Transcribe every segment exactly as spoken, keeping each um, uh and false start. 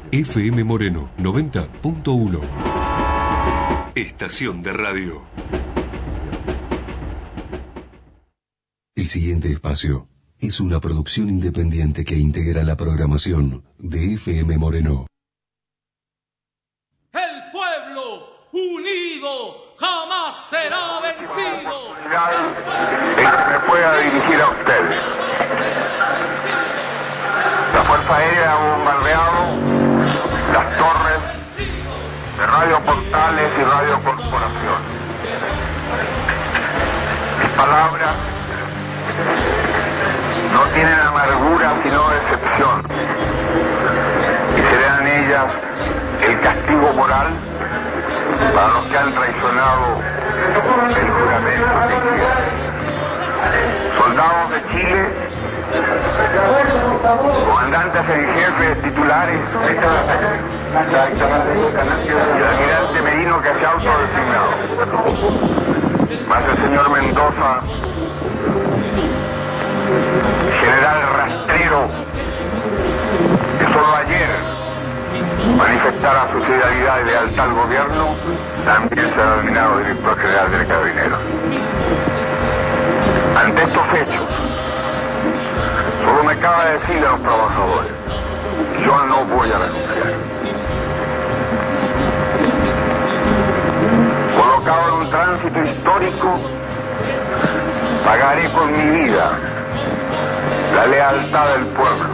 F M Moreno noventa punto uno. Estación de radio. El siguiente espacio es una producción independiente que integra la programación de F M Moreno. El pueblo unido jamás será vencido. El que me pueda dirigir a ustedes. La Fuerza Aérea ha bombardeado las torres de Radio Portales y Radio Corporación. Mis palabras no tienen amargura sino decepción, y serán ellas el castigo moral para los que han traicionado el juramento que hicieron. Soldados de Chile, comandantes en jefe, titulares, y el almirante Merino que se ha autodesignado, más el señor Mendoza, general rastrero, que solo ayer manifestara su fidelidad y lealtad al gobierno, también se ha denominado director general del Carabineros. Ante estos hechos, solo me cabe decirle a los trabajadores: yo no voy a renunciar. Colocado en un tránsito histórico, pagaré con mi vida la lealtad del pueblo.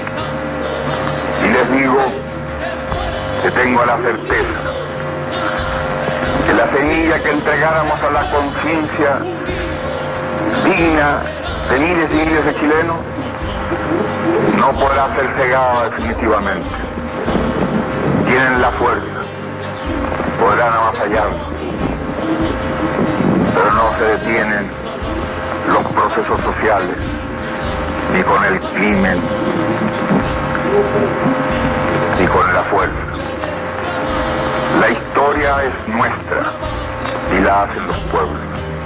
Y les digo que tengo la certeza que la semilla que entregáramos a la conciencia digna de miles y miles de chilenos no podrá ser cegada definitivamente. Tienen la fuerza, podrán avasallarnos, pero no se detienen los procesos sociales ni con el crimen ni con la fuerza. La historia es nuestra y la hacen los pueblos.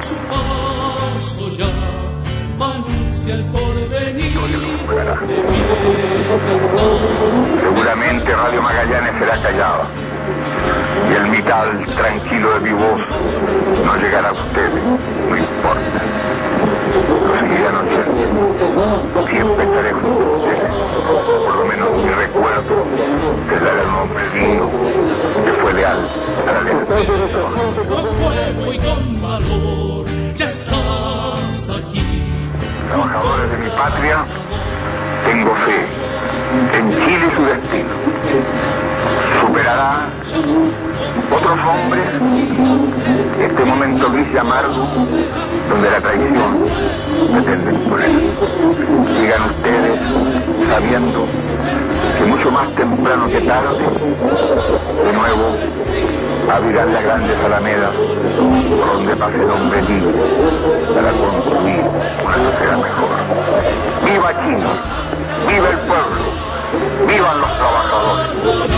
Seguramente Radio Magallanes será callada y el mitad tranquilo de mi voz no llegará a ustedes, no importa. Lo seguirán oyendo. Siempre estaré junto a ustedes. Por lo menos mi recuerdo que dará un hombre digno que fue leal a la lealtad. Con fuego y con valor, ya estás aquí. Trabajadores de mi patria, tengo fe en Chile y su destino. Superará otros hombres este momento gris y amargo donde la traición pretende imponer. Sigan ustedes sabiendo que mucho más temprano que tarde, de nuevo abrirán las grandes alamedas por donde pase el hombre libre para construir una sociedad mejor. ¡Viva Chile! ¡Viva el pueblo! ¡Vivan los trabajadores!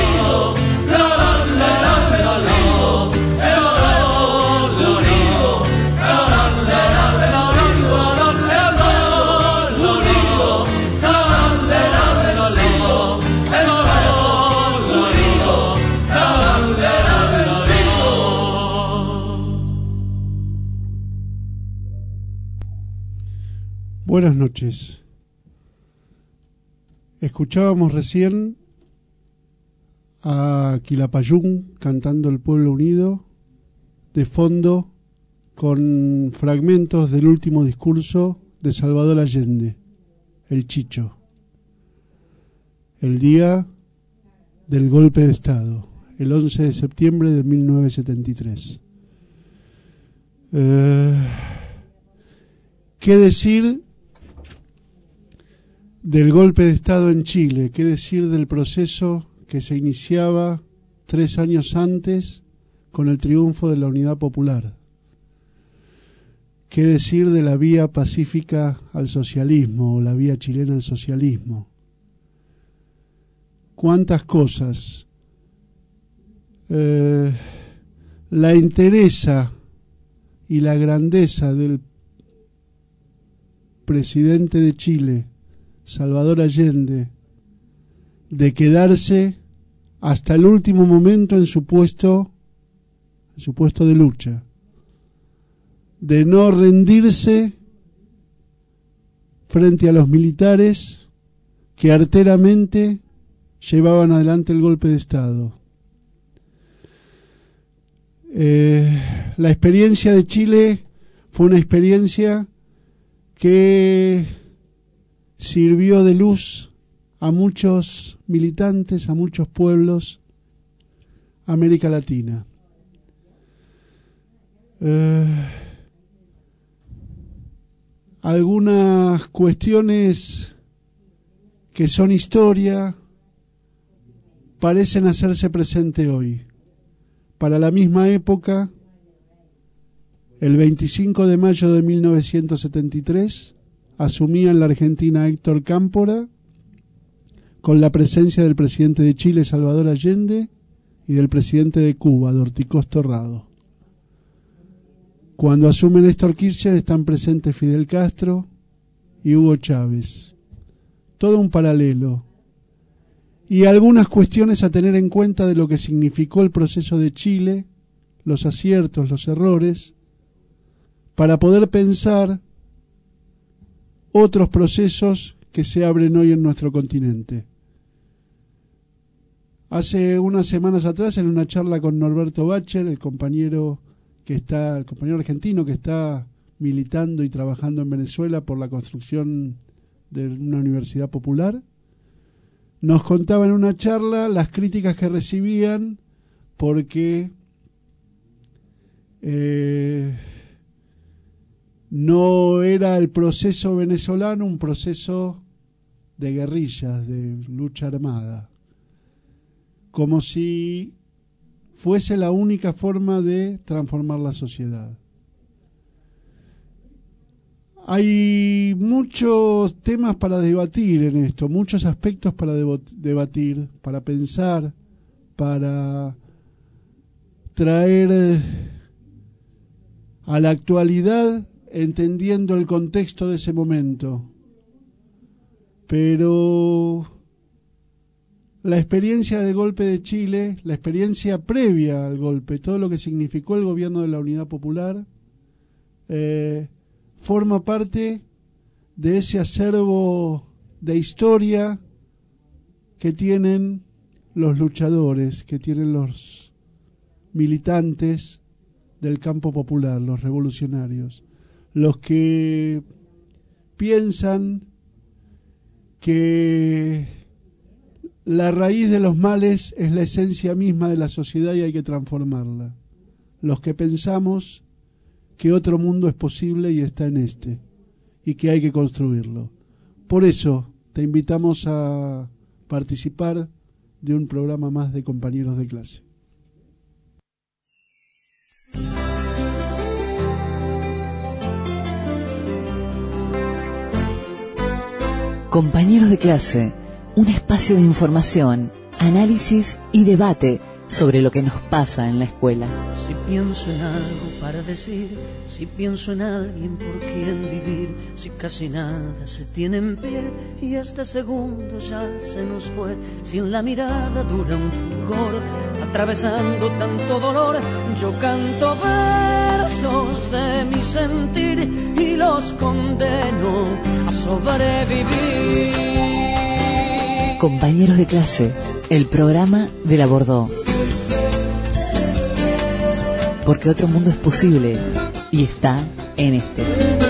Buenas noches. Escuchábamos recién a Quilapayún cantando El Pueblo Unido, de fondo con fragmentos del último discurso de Salvador Allende, el Chicho, el día del golpe de Estado, el once de septiembre de mil novecientos setenta y tres. Eh, ¿Qué decir del golpe de Estado en Chile? ¿Qué decir del proceso que se iniciaba tres años antes con el triunfo de la Unidad Popular? ¿Qué decir de la vía pacífica al socialismo o la vía chilena al socialismo? ¿Cuántas cosas? Eh, la entereza y la grandeza del presidente de Chile, Salvador Allende, de quedarse hasta el último momento en su puesto, en su puesto de lucha, de no rendirse frente a los militares que arteramente llevaban adelante el golpe de Estado. Eh, la experiencia de Chile fue una experiencia que sirvió de luz a muchos militantes, a muchos pueblos, América Latina. Eh, algunas cuestiones que son historia parecen hacerse presente hoy. Para la misma época, el veinticinco de mayo de mil novecientos setenta y tres, asumía en la Argentina Héctor Cámpora, con la presencia del presidente de Chile, Salvador Allende, y del presidente de Cuba, Dorticós Torrado. Cuando asume Néstor Kirchner están presentes Fidel Castro y Hugo Chávez. Todo un paralelo. Y algunas cuestiones a tener en cuenta de lo que significó el proceso de Chile, los aciertos, los errores, para poder pensar otros procesos que se abren hoy en nuestro continente. Hace unas semanas atrás, en una charla con Norberto Bacher, el compañero que está, el compañero argentino que está militando y trabajando en Venezuela por la construcción de una universidad popular, nos contaba en una charla las críticas que recibían porque eh, no era el proceso venezolano un proceso de guerrillas, de lucha armada, como si fuese la única forma de transformar la sociedad. Hay muchos temas para debatir en esto, muchos aspectos para debatir, para pensar, para traer a la actualidad entendiendo el contexto de ese momento. Pero la experiencia del golpe de Chile, la experiencia previa al golpe, todo lo que significó el gobierno de la Unidad Popular, eh, forma parte de ese acervo de historia que tienen los luchadores, que tienen los militantes del campo popular, los revolucionarios, los que piensan que la raíz de los males es la esencia misma de la sociedad y hay que transformarla. Los que pensamos que otro mundo es posible y está en este, y que hay que construirlo. Por eso te invitamos a participar de un programa más de Compañeros de Clase. Compañeros de Clase, un espacio de información, análisis y debate sobre lo que nos pasa en la escuela. Si pienso en algo para decir, si pienso en alguien por quien vivir, si casi nada se tiene en pie y este segundo ya se nos fue, si en la mirada dura un fulgor, atravesando tanto dolor, yo canto versos de mi sentir y los condeno a sobrevivir. Compañeros de Clase, el programa de la Bordó. Porque otro mundo es posible y está en este.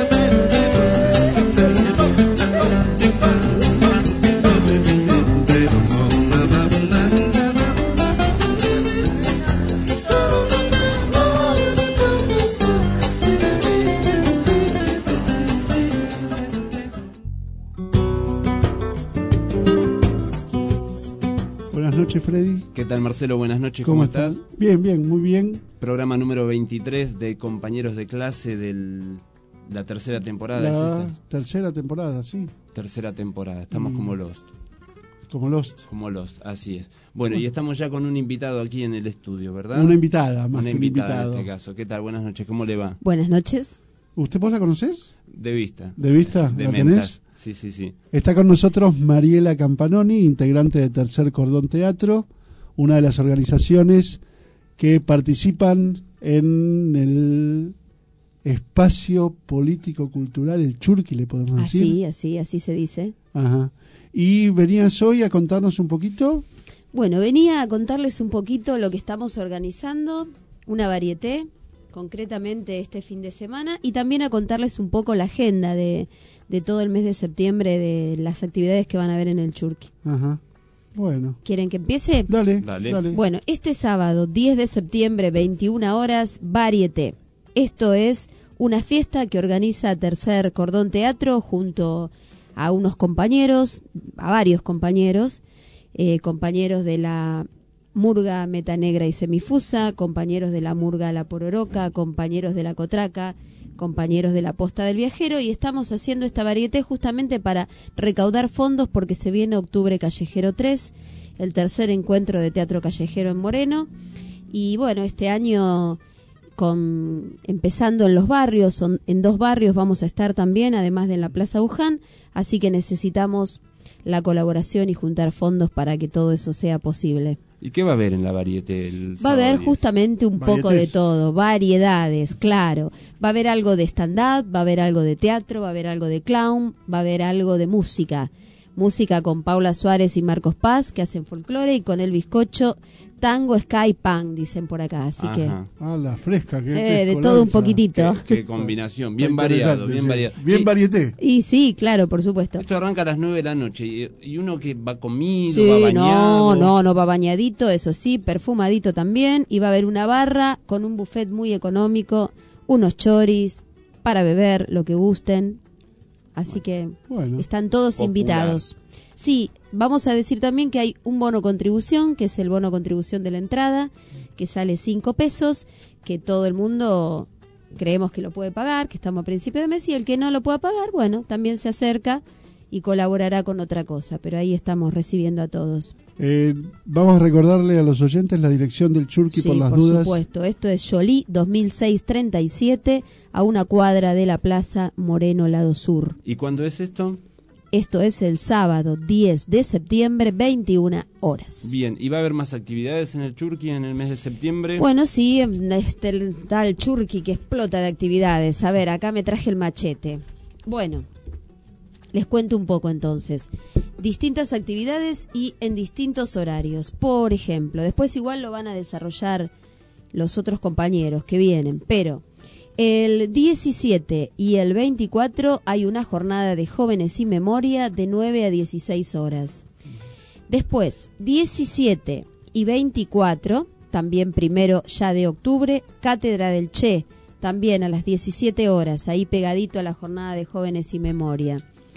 Buenas noches, Freddy. ¿Qué tal, Marcelo? Buenas noches, ¿cómo, ¿Cómo estás? estás? Bien, bien, muy bien. Programa número veintitrés de Compañeros de Clase de la tercera temporada. La ¿es tercera temporada, sí. Tercera temporada, estamos mm. como Lost. Como Lost. Como Lost, así es. Bueno, y estamos ya con un invitado aquí en el estudio, ¿verdad? Una invitada, más Una que invitada un invitado. en este caso. ¿Qué tal? Buenas noches, ¿cómo le va? Buenas noches. ¿Usted vos la conocés? De vista. ¿De vista? De ¿La mentas. tenés? Sí, sí, sí. Está con nosotros Mariela Campanoni, integrante de Tercer Cordón Teatro, una de las organizaciones que participan en el espacio político-cultural, el Churqui, le podemos decir. Así, así, así se dice. Ajá. ¿Y venías hoy a contarnos un poquito? Bueno, venía a contarles un poquito lo que estamos organizando, una varieté, concretamente este fin de semana, y también a contarles un poco la agenda de, de todo el mes de septiembre, de las actividades que van a haber en el Churqui. Ajá. Bueno. ¿Quieren que empiece? Dale, Dale. dale. Bueno, este sábado, diez de septiembre, veintiuna horas, varieté. Esto es una fiesta que organiza Tercer Cordón Teatro junto a unos compañeros, a varios compañeros, eh, compañeros de la Murga Metanegra y Semifusa, compañeros de la Murga La Pororoca, compañeros de la Cotraca, compañeros de la Posta del Viajero, y estamos haciendo esta varieté justamente para recaudar fondos porque se viene Octubre Callejero tres, el tercer encuentro de teatro callejero en Moreno, y bueno, este año con empezando en los barrios, son, en dos barrios vamos a estar también, además de en la Plaza Buján, así que necesitamos la colaboración y juntar fondos para que todo eso sea posible. ¿Y qué va a haber en la varieté el Va a haber sábado justamente un Varietés. poco de todo, variedades, claro. Va a haber algo de stand-up, va a haber algo de teatro, va a haber algo de clown, va a haber algo de música. Música con Paula Suárez y Marcos Paz, que hacen folclore, y con el bizcocho, tango, ska y punk, dicen por acá. Así que Ajá. Ah, la fresca. Que, eh, de todo un poquitito. Qué, qué combinación, bien Está variado, interesante, bien sí. variado. Bien Sí, varieté. Y sí, claro, por supuesto. esto arranca a las nueve de la noche y, y uno que va comido, Sí, va bañado. no, no, no va bañadito, eso sí, perfumadito también, y va a haber una barra con un buffet muy económico, unos choris para beber, lo que gusten. Así que Bueno. están todos Popular. invitados. Sí, vamos a decir también que hay un bono contribución, que es el bono contribución de la entrada, que sale cinco pesos, que todo el mundo creemos que lo puede pagar, que estamos a principio de mes, y el que no lo pueda pagar, bueno, también se acerca y colaborará con otra cosa, pero ahí estamos recibiendo a todos. Eh, vamos a recordarle a los oyentes la dirección del Churqui Sí, por las por dudas. supuesto, esto es Yolí dos mil seiscientos treinta y siete, a una cuadra de la Plaza Moreno, lado sur. ¿Y cuándo es esto? Esto es el sábado diez de septiembre, veintiuna horas. Bien, ¿y va a haber más actividades en el Churqui en el mes de septiembre? Bueno, sí, este el tal Churqui que explota de actividades. A ver, acá me traje el machete. Bueno, les cuento un poco entonces. Distintas actividades y en distintos horarios. Por ejemplo, después igual lo van a desarrollar los otros compañeros que vienen, pero el diecisiete y el veinticuatro hay una jornada de jóvenes y memoria de nueve a dieciséis horas. Después, diecisiete y veinticuatro, también primero ya de octubre, Cátedra del Che, también a las diecisiete horas, ahí pegadito a la jornada de jóvenes y memoria.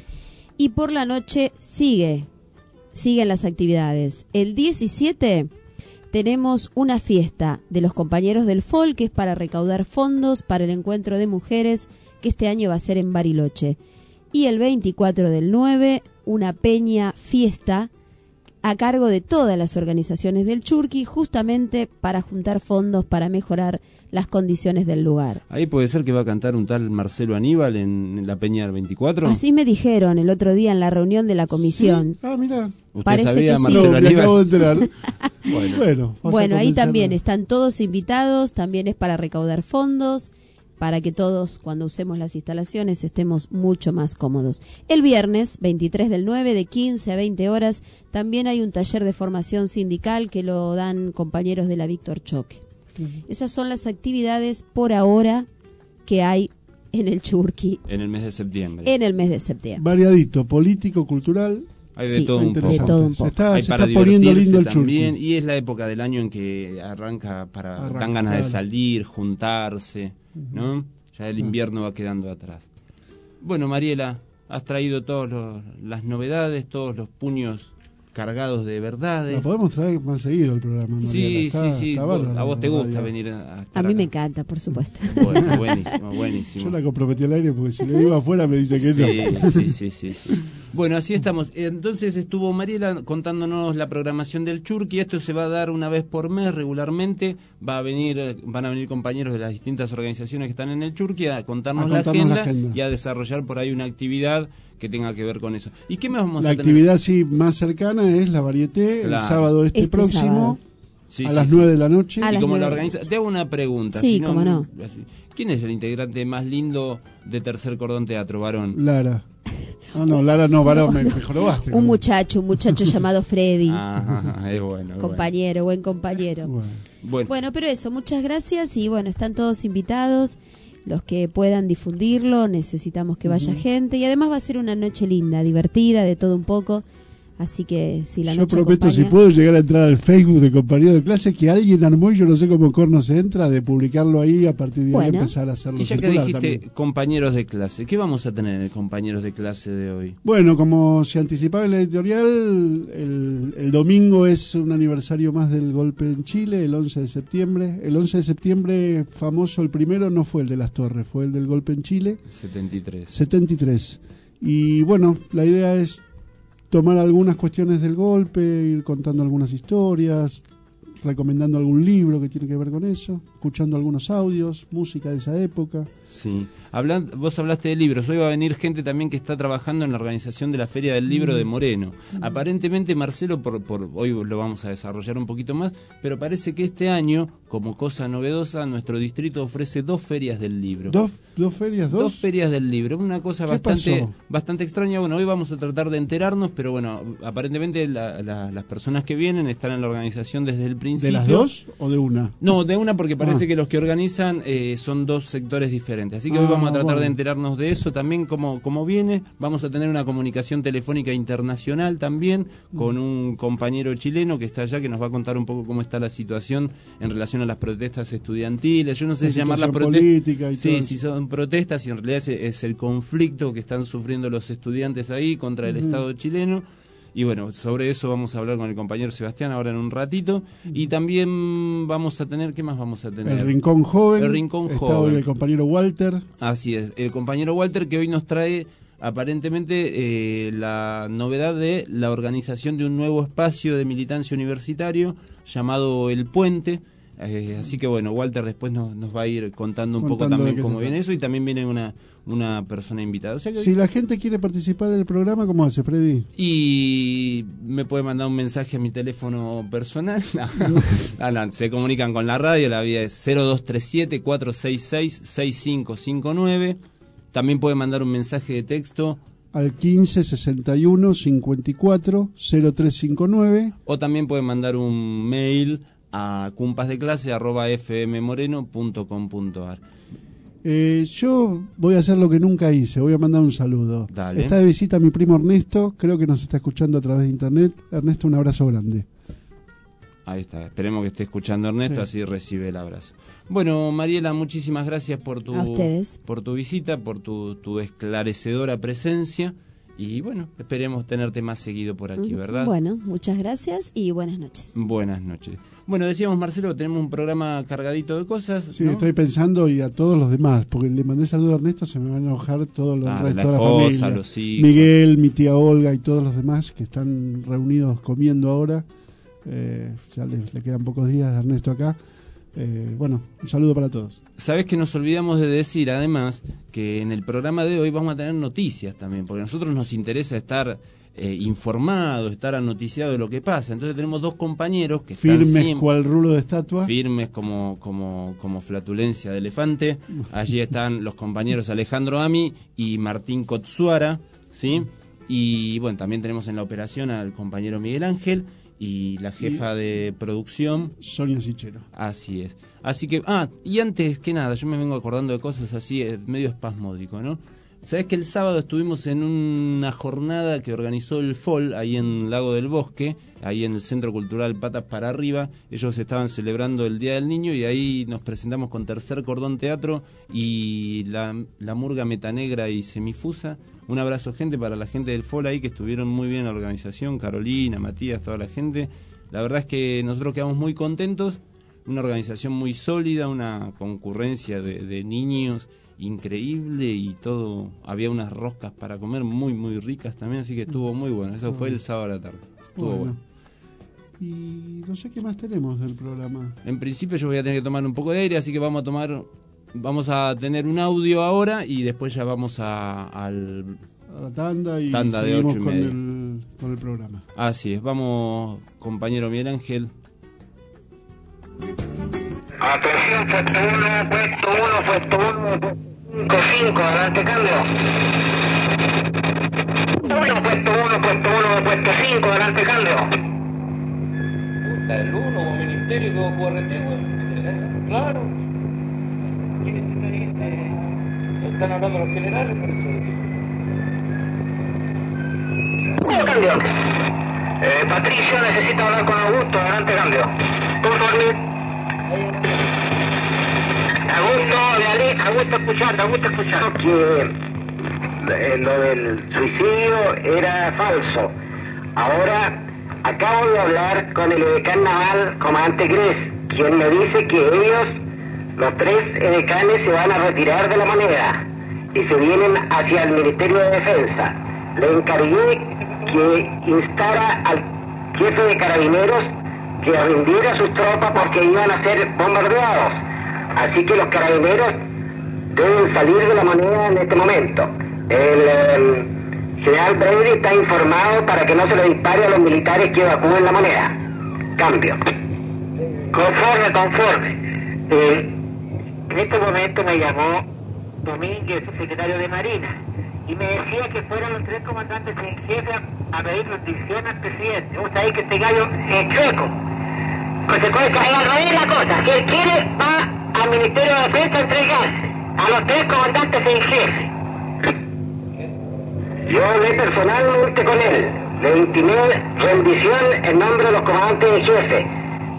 Y por la noche sigue, siguen las actividades. El diecisiete tenemos una fiesta de los compañeros del F O L, que es para recaudar fondos para el encuentro de mujeres, que este año va a ser en Bariloche. Y el veinticuatro del nueve, una peña fiesta a cargo de todas las organizaciones del Churqui, justamente para juntar fondos para mejorar las condiciones del lugar. Ahí puede ser que va a cantar un tal Marcelo Aníbal en, en la Peña del veinticuatro. Así me dijeron el otro día en la reunión de la comisión. ¿Sí? Ah, mira. ¿Usted Parece sabía que sí. Marcelo No, me Aníbal? acabo de enterar. Bueno. bueno, vas a Bueno, ahí convencerlo. también están todos invitados, también es para recaudar fondos, para que todos cuando usemos las instalaciones estemos mucho más cómodos. El viernes veintitrés del nueve de quince a veinte horas también hay un taller de formación sindical que lo dan compañeros de la Víctor Choque. Uh-huh. Esas son las actividades por ahora que hay en el Churqui En el mes de septiembre. en el mes de septiembre. Variadito, político, cultural. Hay de Sí, todo un poco. de todo un Se poco. está, Hay se para está poniendo divertirse lindo el también, Churqui. y es la época del año en que arranca para Arranca, dan ganas de claro. salir, juntarse, ¿no? Ya el invierno va quedando atrás. Bueno, Mariela, has traído todas las novedades, todos los puños cargados de verdades. La podemos traer más seguido al programa, Mariela. Sí, Está- sí, sí. está Vos- bárbaro a vos te la gusta radio. venir a, a estar A mí me acá. encanta, por supuesto. Bueno, buenísimo, buenísimo. Yo la comprometí al aire porque si le digo afuera me dice que Sí, no. sí, sí, sí, sí. Bueno, así estamos. Entonces estuvo Mariela contándonos la programación del Churqui. Esto se va a dar una vez por mes regularmente. Va a venir, van a venir compañeros de las distintas organizaciones que están en el Churqui a contarnos, a la, contarnos agenda la agenda y a desarrollar por ahí una actividad que tenga que ver con eso. ¿Y qué más vamos la a tener? La actividad sí más cercana es la Varieté, claro. el sábado este, este próximo. Sábado. Sí, a sí, las sí. nueve de la noche. ¿Y cómo la organiza? Te hago una pregunta. Sí, si no, cómo no. Así. ¿Quién es el integrante más lindo de Tercer Cordón Teatro, varón? Lara. Ah, no, Lara no, varón, me mejorobaste. Un muchacho, un muchacho llamado Freddy. Ajá, es bueno. Es compañero, buen compañero. Bueno. Bueno. Bueno, pero eso, muchas gracias y bueno, están todos invitados. Los que puedan difundirlo, necesitamos que vaya uh-huh. gente. Y además va a ser una noche linda, divertida, de todo un poco. Así que si la yo noche prometo, acompaña... si puedo llegar a entrar al Facebook de compañero de clase, que alguien armó y yo no sé cómo corno se entra, de publicarlo ahí, a partir de bueno. ahí empezar a hacerlo y ya que dijiste también. Compañeros de clase, ¿qué vamos a tener en el compañeros de clase de hoy? Bueno, como se anticipaba en la editorial, el, el domingo es un aniversario más del golpe en Chile, el once de septiembre. El once de septiembre famoso, el primero no fue el de las Torres, fue el del golpe en Chile. setenta y tres. setenta y tres. Y bueno, la idea es tomar algunas cuestiones del golpe, ir contando algunas historias, recomendando algún libro que tiene que ver con eso, escuchando algunos audios, música de esa época. Sí. Hablan, vos hablaste de libros. Hoy va a venir gente también que está trabajando en la organización de la Feria del Libro mm. de Moreno. Mm. Aparentemente, Marcelo, por, por hoy lo vamos a desarrollar un poquito más, pero parece que este año, como cosa novedosa, nuestro distrito ofrece dos ferias del libro. ¿Dos, dos ferias? ¿Dos? Dos ferias del libro. Una cosa bastante bastante extraña. Bueno, hoy vamos a tratar de enterarnos, pero bueno, aparentemente la, la, las personas que vienen están en la organización desde el principio. ¿De las dos o de una? No, de una, porque parece ah. que los que organizan eh, son dos sectores diferentes. Así que ah, hoy vamos a tratar bueno. de enterarnos de eso también, cómo, cómo viene. Vamos a tener una comunicación telefónica internacional también con un compañero chileno que está allá, que nos va a contar un poco cómo está la situación en relación a las protestas estudiantiles. Yo no sé la si llamarlas protestas. Sí, si son protestas, y en realidad es, es el conflicto que están sufriendo los estudiantes ahí contra el uh-huh. Estado chileno. Y bueno, sobre eso vamos a hablar con el compañero Sebastián ahora en un ratito. Y también vamos a tener, ¿qué más vamos a tener? El Rincón Joven. El Rincón está Joven. Hoy el compañero Walter. Así es, el compañero Walter, que hoy nos trae aparentemente eh, la novedad de la organización de un nuevo espacio de militancia universitario llamado El Puente. Eh, así que bueno, Walter después nos, nos va a ir contando un contando poco también cómo viene eso, y también viene una una persona invitada. O sea que si la gente quiere participar del programa, ¿cómo hace, Freddy? Y me puede mandar un mensaje a mi teléfono personal. No, no, se comunican con la radio, la vía es cero dos tres siete, cuatro seis seis, seis cinco cinco nueve. También puede mandar un mensaje de texto al quince sesenta y uno cincuenta y cuatro cero tres cinco nueve, o también puede mandar un mail a cumpasdeclase arroba fmmoreno punto com punto ar. Eh, yo voy a hacer lo que nunca hice, voy a mandar un saludo. Dale. Está de visita mi primo Ernesto, creo que nos está escuchando a través de internet. Ernesto, un abrazo grande. Ahí está, esperemos que esté escuchando Ernesto, sí. Así recibe el abrazo. Bueno, Mariela, muchísimas gracias por tu, por tu visita, por tu, tu esclarecedora presencia. Y bueno, esperemos tenerte más seguido por aquí, ¿verdad? Bueno, muchas gracias y buenas noches. Buenas noches. Bueno, decíamos, Marcelo, tenemos un programa cargadito de cosas. Sí, ¿no? Estoy pensando, y a todos los demás, porque le mandé saludo a Ernesto, se me van a enojar todos los ah, restos la de la esposa, familia. Los hijos. Miguel, mi tía Olga y todos los demás que están reunidos comiendo ahora. Eh, ya le, le quedan pocos días a Ernesto acá. Eh, bueno, un saludo para todos. Sabés que nos olvidamos de decir, además, que en el programa de hoy vamos a tener noticias también, porque a nosotros nos interesa estar eh, informados, estar anoticiados de lo que pasa. Entonces tenemos dos compañeros que están firmes siempre, cual rulo de estatua, firmes como, como, como flatulencia de elefante. Allí están los compañeros Alejandro Ami y Martín Cotsuara, ¿sí? Y bueno, también tenemos en la operación al compañero Miguel Ángel y la jefa y de producción Sonia Sichero. Así es. Así que, ah, y antes que nada, yo me vengo acordando de cosas así, es medio espasmódico, ¿no? Sabés que el sábado estuvimos en una jornada que organizó el F O L ahí en Lago del Bosque, ahí en el Centro Cultural Patas para Arriba. Ellos estaban celebrando el Día del Niño y ahí nos presentamos con Tercer Cordón Teatro y la, la Murga Metanegra y Semifusa. Un abrazo, gente, para la gente del F O L ahí, que estuvieron muy bien en la organización, Carolina, Matías, toda la gente. La verdad es que nosotros quedamos muy contentos, una organización muy sólida, una concurrencia de, de niños increíble y todo. Había unas roscas para comer muy, muy ricas también, así que estuvo muy bueno. Eso fue el sábado a la tarde. Estuvo bueno. bueno. Y no sé qué más tenemos del programa. En principio yo voy a tener que tomar un poco de aire, así que vamos a tomar, vamos a tener un audio ahora y después ya vamos a, al, a la tanda y tanda seguimos de ocho y con, media. el, con el programa. Así es, vamos, compañero Miguel Ángel. Atención, puesto uno, puesto uno, puesto uno, cinco, cinco, adelante, cambio. Uno, puesto uno, puesto uno, puesto cinco, adelante, cambio. El uno o ministerio que O R T, güey. Claro. Están hablando los generales, por eso. Cambio. Eh, Patricio necesita hablar con Augusto, adelante, cambio. Conforme. Augusto, Beatriz, Augusto escuchando, Augusto escuchando. Que eh, lo del suicidio era falso. Ahora acabo de hablar con el edecán naval, comandante Gres, quien me dice que ellos, los tres edecanes, se van a retirar de la moneda y se vienen hacia el Ministerio de Defensa. Le encargué que instara al jefe de carabineros que rindiera sus tropas porque iban a ser bombardeados. Así que los carabineros deben salir de la moneda en este momento. El eh, general Brady está informado para que no se le dispare a los militares que evacúen la moneda. Cambio. Conforme, conforme. Eh, en este momento me llamó Domínguez, secretario de Marina, y me decía que fueran los tres comandantes en jefe a, a pedir rendición al presidente. Usted sabe que este gallo es chueco. Consecuencia, es al revés la cosa. Si él quiere, va al Ministerio de Defensa a entregarse a los tres comandantes en jefe. Yo hablé personalmente con él, le intimé rendición en nombre de los comandantes en jefe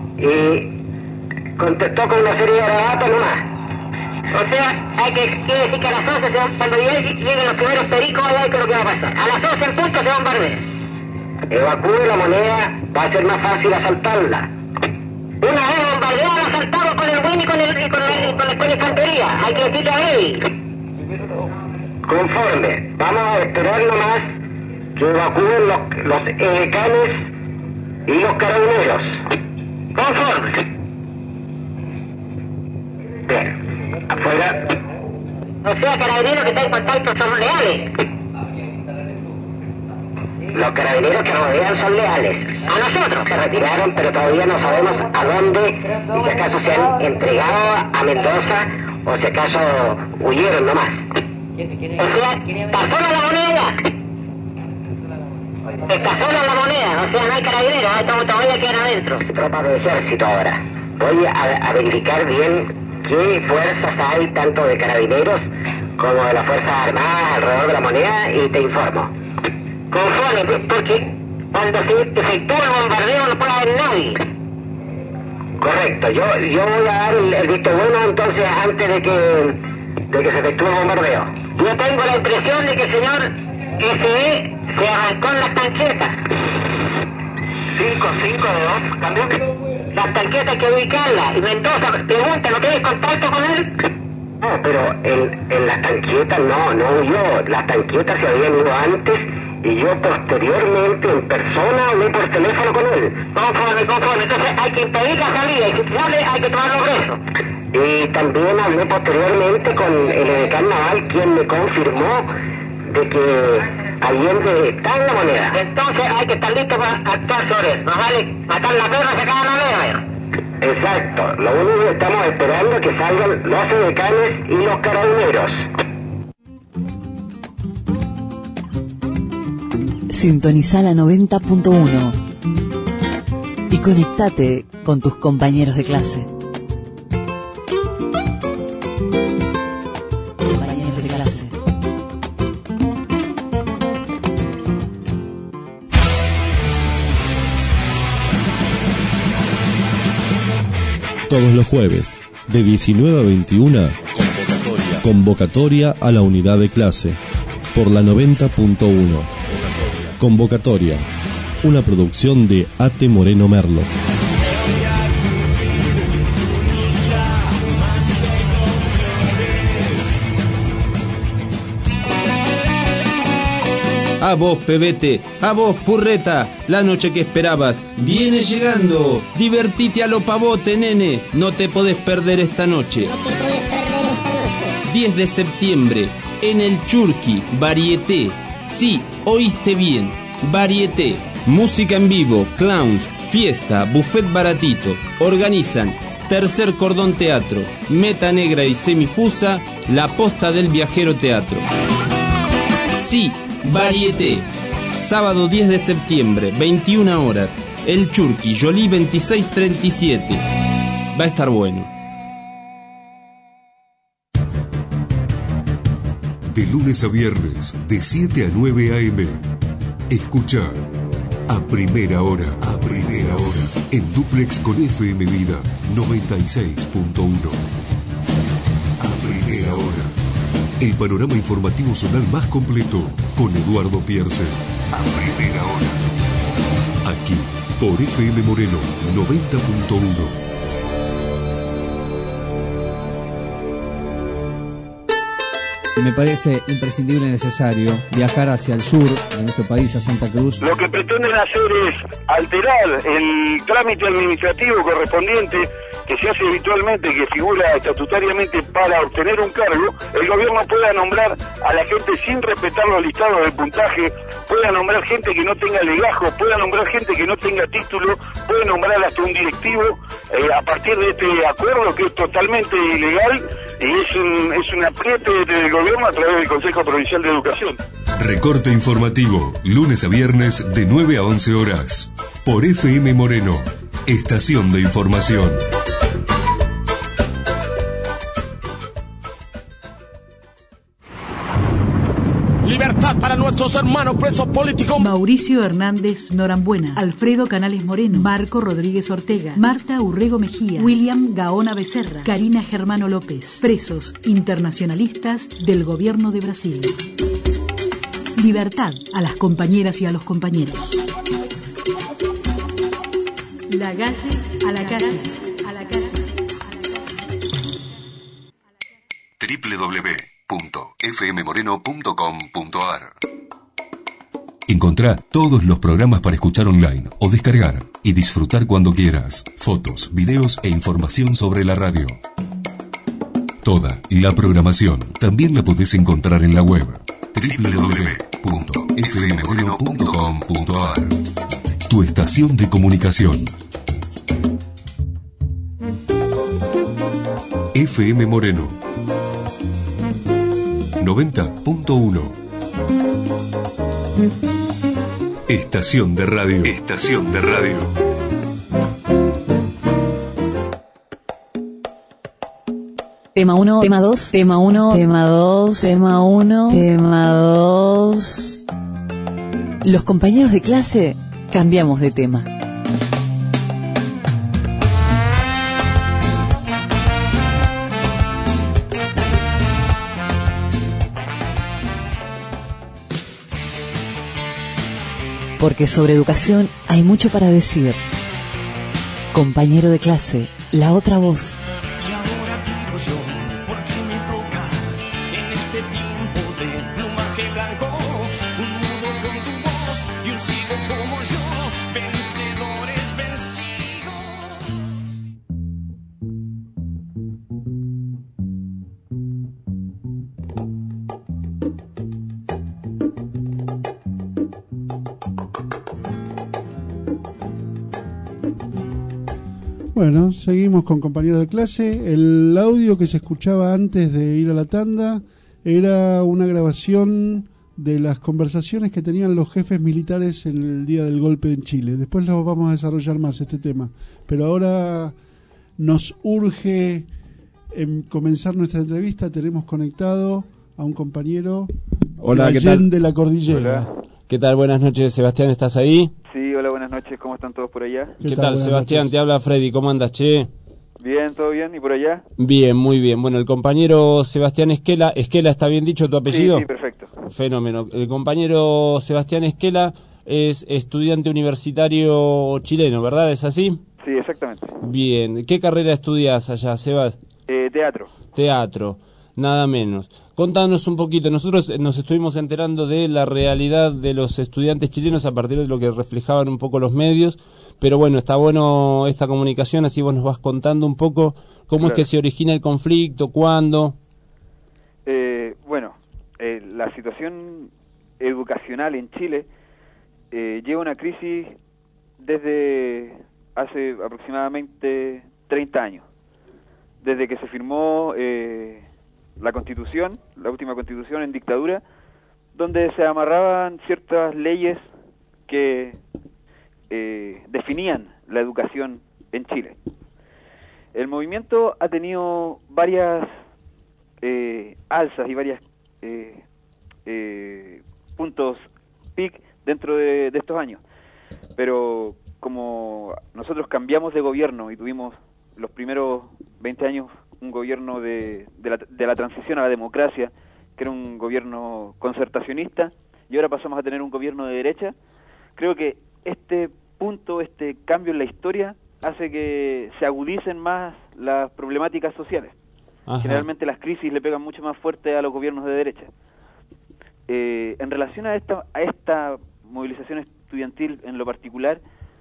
y contestó con una serie de datos nomás. O sea, hay que quiere decir que a las once, se, cuando lleguen, lleguen los primeros pericos, hay que lo que va a pasar. A las once en punto se bombardea. Evacúe la moneda, va a ser más fácil asaltarla. Una vez bombardeada, asaltamos con el Win y con, el, y con, la, y con, la, con la infantería. Hay que decirle a él. Conforme. Vamos a esperar nomás que evacúen los, los edecanes y los carabineros. Conforme. Bien. Afuera. O sea, carabineros que están en contacto son leales. Los carabineros que rodean son leales. A nosotros se retiraron, pero todavía no sabemos a dónde, y si acaso se han entregado a Mendoza, o si acaso huyeron nomás. O sea, está sola la moneda. Está sola la moneda, o sea, no hay carabineros, estamos todavía quedan adentro. Tropas de ejército ahora. Voy a, a verificar bien qué fuerzas hay, tanto de carabineros como de las fuerzas armadas alrededor de la moneda, y te informo. Conforme, porque cuando se efectúa el bombardeo no puede haber nadie. Correcto, yo yo voy a dar el, el visto bueno entonces antes de que de que se efectúe el bombardeo. Yo tengo la impresión de que el señor S E se arrancó en las tanquetas. Cinco, cinco de dos, ¿cambió? Las tanquetas hay que ubicarlas. Y Mendoza pregunta, ¿no tienes contacto con él? No, pero en, en las tanquetas no, no huyó. Las tanquetas se habían ido antes y yo posteriormente en persona hablé por teléfono con él. Conforme, conforme. Entonces hay que impedir la salida y si se hable hay que tomarlo preso. Y también hablé posteriormente con el edecán naval, quien me confirmó de que Allende está en la moneda. Entonces hay que estar listo para actuar sobre él. Nos vale matar la perra y sacar la moneda. Exacto. Lo único que estamos esperando es que salgan los edecanes y los carabineros. Sintoniza la noventa punto uno y conectate con tus compañeros de clase. Compañeros de clase. Todos los jueves, de diecinueve a veintiuna, convocatoria. Convocatoria a la unidad de clase, por la noventa punto uno. Convocatoria, una producción de A T Moreno Merlo. A vos, pebete, a vos, purreta, la noche que esperabas viene llegando. Divertite a lo pavote, nene, no te podés perder esta noche. No te podés perder esta noche. diez de septiembre, en el Churqui, Varieté. Sí, oíste bien, Varieté. Música en vivo, clowns, fiesta, buffet baratito. Organizan Tercer Cordón Teatro, Meta Negra y Semifusa, La Posta del Viajero Teatro. Sí, Varieté. Sábado diez de septiembre, veintiuna horas. El Churqui, Jolie veintiséis treinta y siete. Va a estar bueno. De lunes a viernes, de siete a nueve a eme. Escucha A Primera Hora, a Primera Hora, en dúplex con F M Vida noventa y seis punto uno. A Primera Hora, el panorama informativo zonal más completo, con Eduardo Pierce. A Primera Hora, aquí, por F M Moreno noventa punto uno. Me parece imprescindible y necesario viajar hacia el sur de nuestro país, a Santa Cruz. Lo que pretenden hacer es alterar el trámite administrativo correspondiente que se hace habitualmente, que figura estatutariamente para obtener un cargo. El gobierno pueda nombrar a la gente sin respetar los listados de puntaje, pueda nombrar gente que no tenga legajo, pueda nombrar gente que no tenga título, puede nombrar hasta un directivo eh, a partir de este acuerdo que es totalmente ilegal y es un, es un apriete del gobierno a través del Consejo Provincial de Educación. Recorte informativo, lunes a viernes de nueve a once horas, por F M Moreno, estación de información. Libertad para nuestros hermanos presos políticos. Mauricio Hernández Norambuena, Alfredo Canales Moreno, Marco Rodríguez Ortega, Marta Urrego Mejía, William Gaona Becerra, Karina Germano López, presos internacionalistas del gobierno de Brasil. Libertad a las compañeras y a los compañeros. La calle a la calle, a la calle. doble u doble u doble u punto f m moreno punto com punto a r. Encontrá todos los programas para escuchar online o descargar y disfrutar cuando quieras. Fotos, videos e información sobre la radio. Toda la programación también la podés encontrar en la web doble u doble u doble u punto f m moreno punto com punto a r. Tu estación de comunicación. F M Moreno noventa punto uno. Estación de radio. Estación de radio. Tema uno, tema dos, tema uno, tema dos, tema uno, tema dos. Los compañeros de clase cambiamos de tema. Porque sobre educación hay mucho para decir. Compañero de clase, la otra voz. Y ahora tiro yo, porque me toca en este tiempo de plumaje blanco. Un nudo con tu voz y un sigo como yo, vencedores vencidos. Bueno, seguimos con compañeros de clase. El audio que se escuchaba antes de ir a la tanda era una grabación de las conversaciones que tenían los jefes militares en el día del golpe en Chile. Después lo vamos a desarrollar más este tema. Pero ahora nos urge en comenzar nuestra entrevista. Tenemos conectado a un compañero Hola, de ¿qué tal? de la Cordillera. Hola. ¿Qué tal? Buenas noches, Sebastián, ¿estás ahí? Sí, hola, buenas noches, ¿cómo están todos por allá? ¿Qué, ¿Qué tal, tal Sebastián? Noches. Te habla Freddy, ¿cómo andas, che? Bien, ¿todo bien? ¿Y por allá? Bien, muy bien. Bueno, el compañero Sebastián Esquela, ¿Esquela está bien dicho tu apellido? Sí, sí, perfecto. Fenómeno. El compañero Sebastián Esquela es estudiante universitario chileno, ¿verdad? ¿Es así? Sí, exactamente. Bien. ¿Qué carrera estudias allá, Sebas? Eh, teatro. Teatro, nada menos. Contanos un poquito, nosotros nos estuvimos enterando de la realidad de los estudiantes chilenos a partir de lo que reflejaban un poco los medios, pero bueno, está bueno esta comunicación, así vos nos vas contando un poco cómo claro. es que se origina el conflicto, cuándo. Eh, bueno, eh, la situación educacional en Chile eh, lleva una crisis desde hace aproximadamente treinta años, desde que se firmó eh, la Constitución, la última Constitución en dictadura, donde se amarraban ciertas leyes que eh, definían la educación en Chile. El movimiento ha tenido varias eh, alzas y varios eh, eh, puntos pic dentro de, de estos años, pero como nosotros cambiamos de gobierno y tuvimos los primeros veinte años un gobierno de, de, la, de la transición a la democracia, que era un gobierno concertacionista, y ahora pasamos a tener un gobierno de derecha, creo que este punto, este cambio en la historia, hace que se agudicen más las problemáticas sociales. Ajá. Generalmente las crisis le pegan mucho más fuerte a los gobiernos de derecha. Eh, en relación a esta, a esta movilización estudiantil en lo particular,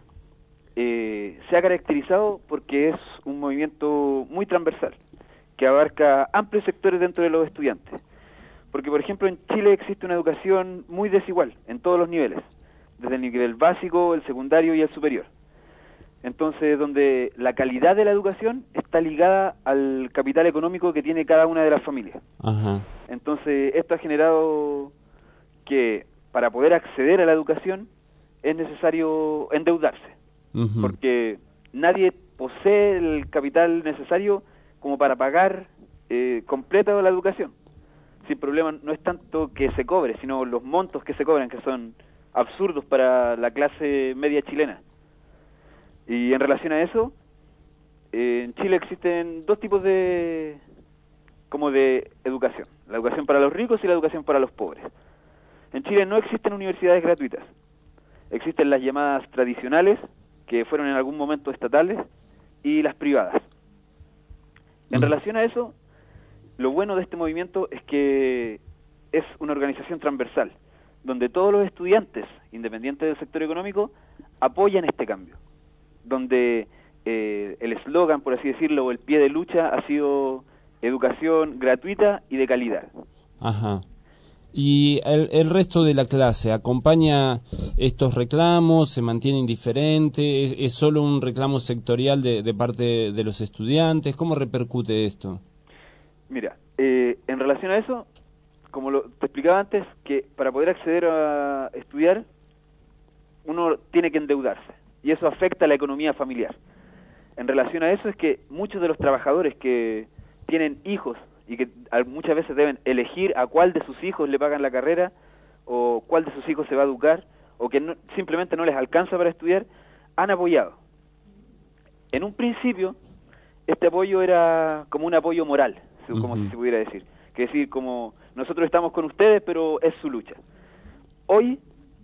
eh, se ha caracterizado porque es un movimiento muy transversal, que abarca amplios sectores dentro de los estudiantes. Porque, por ejemplo, en Chile existe una educación muy desigual en todos los niveles, desde el nivel básico, el secundario y el superior. Entonces, donde la calidad de la educación está ligada al capital económico que tiene cada una de las familias. Ajá. Entonces, esto ha generado que para poder acceder a la educación es necesario endeudarse, uh-huh. porque nadie posee el capital necesario como para pagar eh, completa la educación. Si el problema no es tanto que se cobre, sino los montos que se cobran, que son absurdos para la clase media chilena. Y en relación a eso, eh, en Chile existen dos tipos de como de educación: la educación para los ricos y la educación para los pobres. En Chile no existen universidades gratuitas. Existen las llamadas tradicionales, que fueron en algún momento estatales, y las privadas. En mm. relación a eso, lo bueno de este movimiento es que es una organización transversal, donde todos los estudiantes, independientes del sector económico, apoyan este cambio. Donde eh, el eslogan, por así decirlo, o el pie de lucha ha sido educación gratuita y de calidad. Ajá. ¿Y el, el resto de la clase acompaña estos reclamos, se mantiene indiferente, es, es solo un reclamo sectorial de, de parte de los estudiantes? ¿Cómo repercute esto? Mira, eh, en relación a eso, como lo, te explicaba antes, que para poder acceder a estudiar, uno tiene que endeudarse, y eso afecta a la economía familiar. En relación a eso es que muchos de los trabajadores que tienen hijos y que muchas veces deben elegir a cuál de sus hijos le pagan la carrera, o cuál de sus hijos se va a educar, o que no, simplemente no les alcanza para estudiar, han apoyado. En un principio, este apoyo era como un apoyo moral, como uh-huh. si se pudiera decir. Que decir, como nosotros estamos con ustedes, pero es su lucha. Hoy,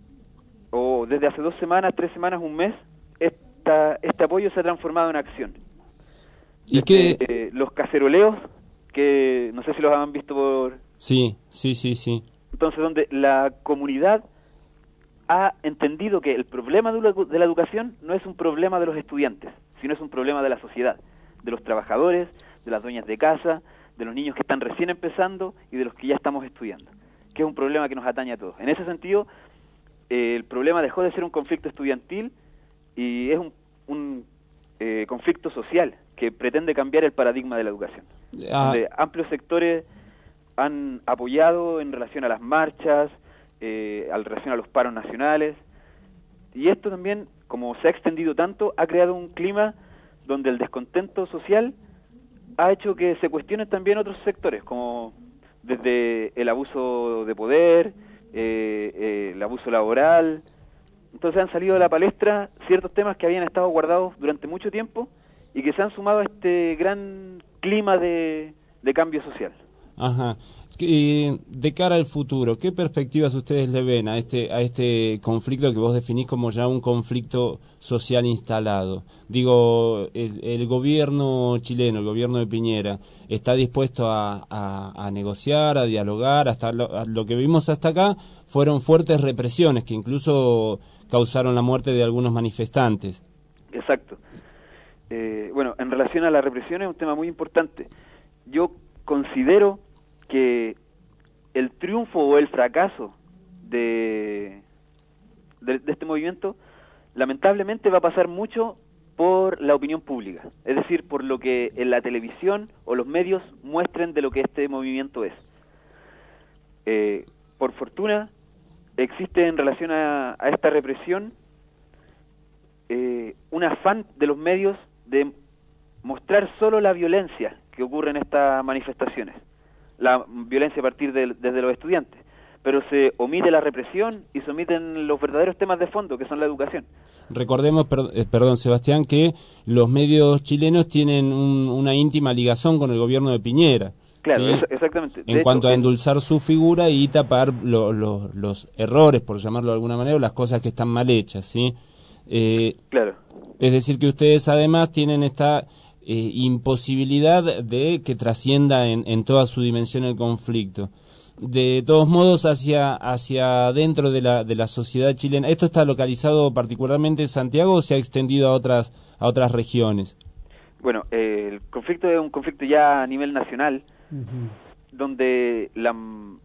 o desde hace dos semanas, tres semanas, un mes, esta, este apoyo se ha transformado en acción. ¿Y qué? Eh, los caceroleos, que no sé si los han visto por... Sí, sí, sí, sí. Entonces, donde la comunidad ha entendido que el problema de la, de la educación no es un problema de los estudiantes, sino es un problema de la sociedad, de los trabajadores, de las dueñas de casa, de los niños que están recién empezando y de los que ya estamos estudiando, que es un problema que nos atañe a todos. En ese sentido, eh, el problema dejó de ser un conflicto estudiantil y es un, un eh, conflicto social que pretende cambiar el paradigma de la educación. Ah. Donde amplios sectores han apoyado en relación a las marchas, eh, en relación a los paros nacionales, y esto también, como se ha extendido tanto, ha creado un clima donde el descontento social ha hecho que se cuestionen también otros sectores, como desde el abuso de poder, eh, eh, el abuso laboral. Entonces han salido a la palestra ciertos temas que habían estado guardados durante mucho tiempo y que se han sumado a este gran clima de, de cambio social. Ajá. que, de cara al futuro, ¿qué perspectivas ustedes le ven a este a este conflicto que vos definís como ya un conflicto social instalado? Digo, el, el gobierno chileno, el gobierno de Piñera, ¿está dispuesto a, a, a negociar, a dialogar? Hasta lo, lo que vimos hasta acá fueron fuertes represiones que incluso causaron la muerte de algunos manifestantes. Exacto. Eh, bueno, en relación a la represión es un tema muy importante. Yo considero que el triunfo o el fracaso de, de, de este movimiento lamentablemente va a pasar mucho por la opinión pública, es decir, por lo que en la televisión o los medios muestren de lo que este movimiento es. Eh, por fortuna, existe en relación a, a esta represión eh, un afán de los medios de mostrar solo la violencia que ocurre en estas manifestaciones, la violencia a partir de, desde los estudiantes, pero se omite la represión y se omiten los verdaderos temas de fondo, que son la educación. Recordemos, per, eh, perdón Sebastián, que los medios chilenos tienen un, una íntima ligazón con el gobierno de Piñera. Claro, ¿sí? es, exactamente. En de cuanto hecho, a endulzar su figura y tapar lo, lo, los errores, por llamarlo de alguna manera, o las cosas que están mal hechas, ¿sí? Eh, claro. Es decir, que ustedes además tienen esta eh, imposibilidad de que trascienda en, en toda su dimensión el conflicto. De todos modos, hacia hacia dentro de la de la sociedad chilena, ¿esto está localizado particularmente en Santiago o se ha extendido a otras a otras regiones? Bueno, eh, el conflicto es un conflicto ya a nivel nacional, uh-huh. donde la m-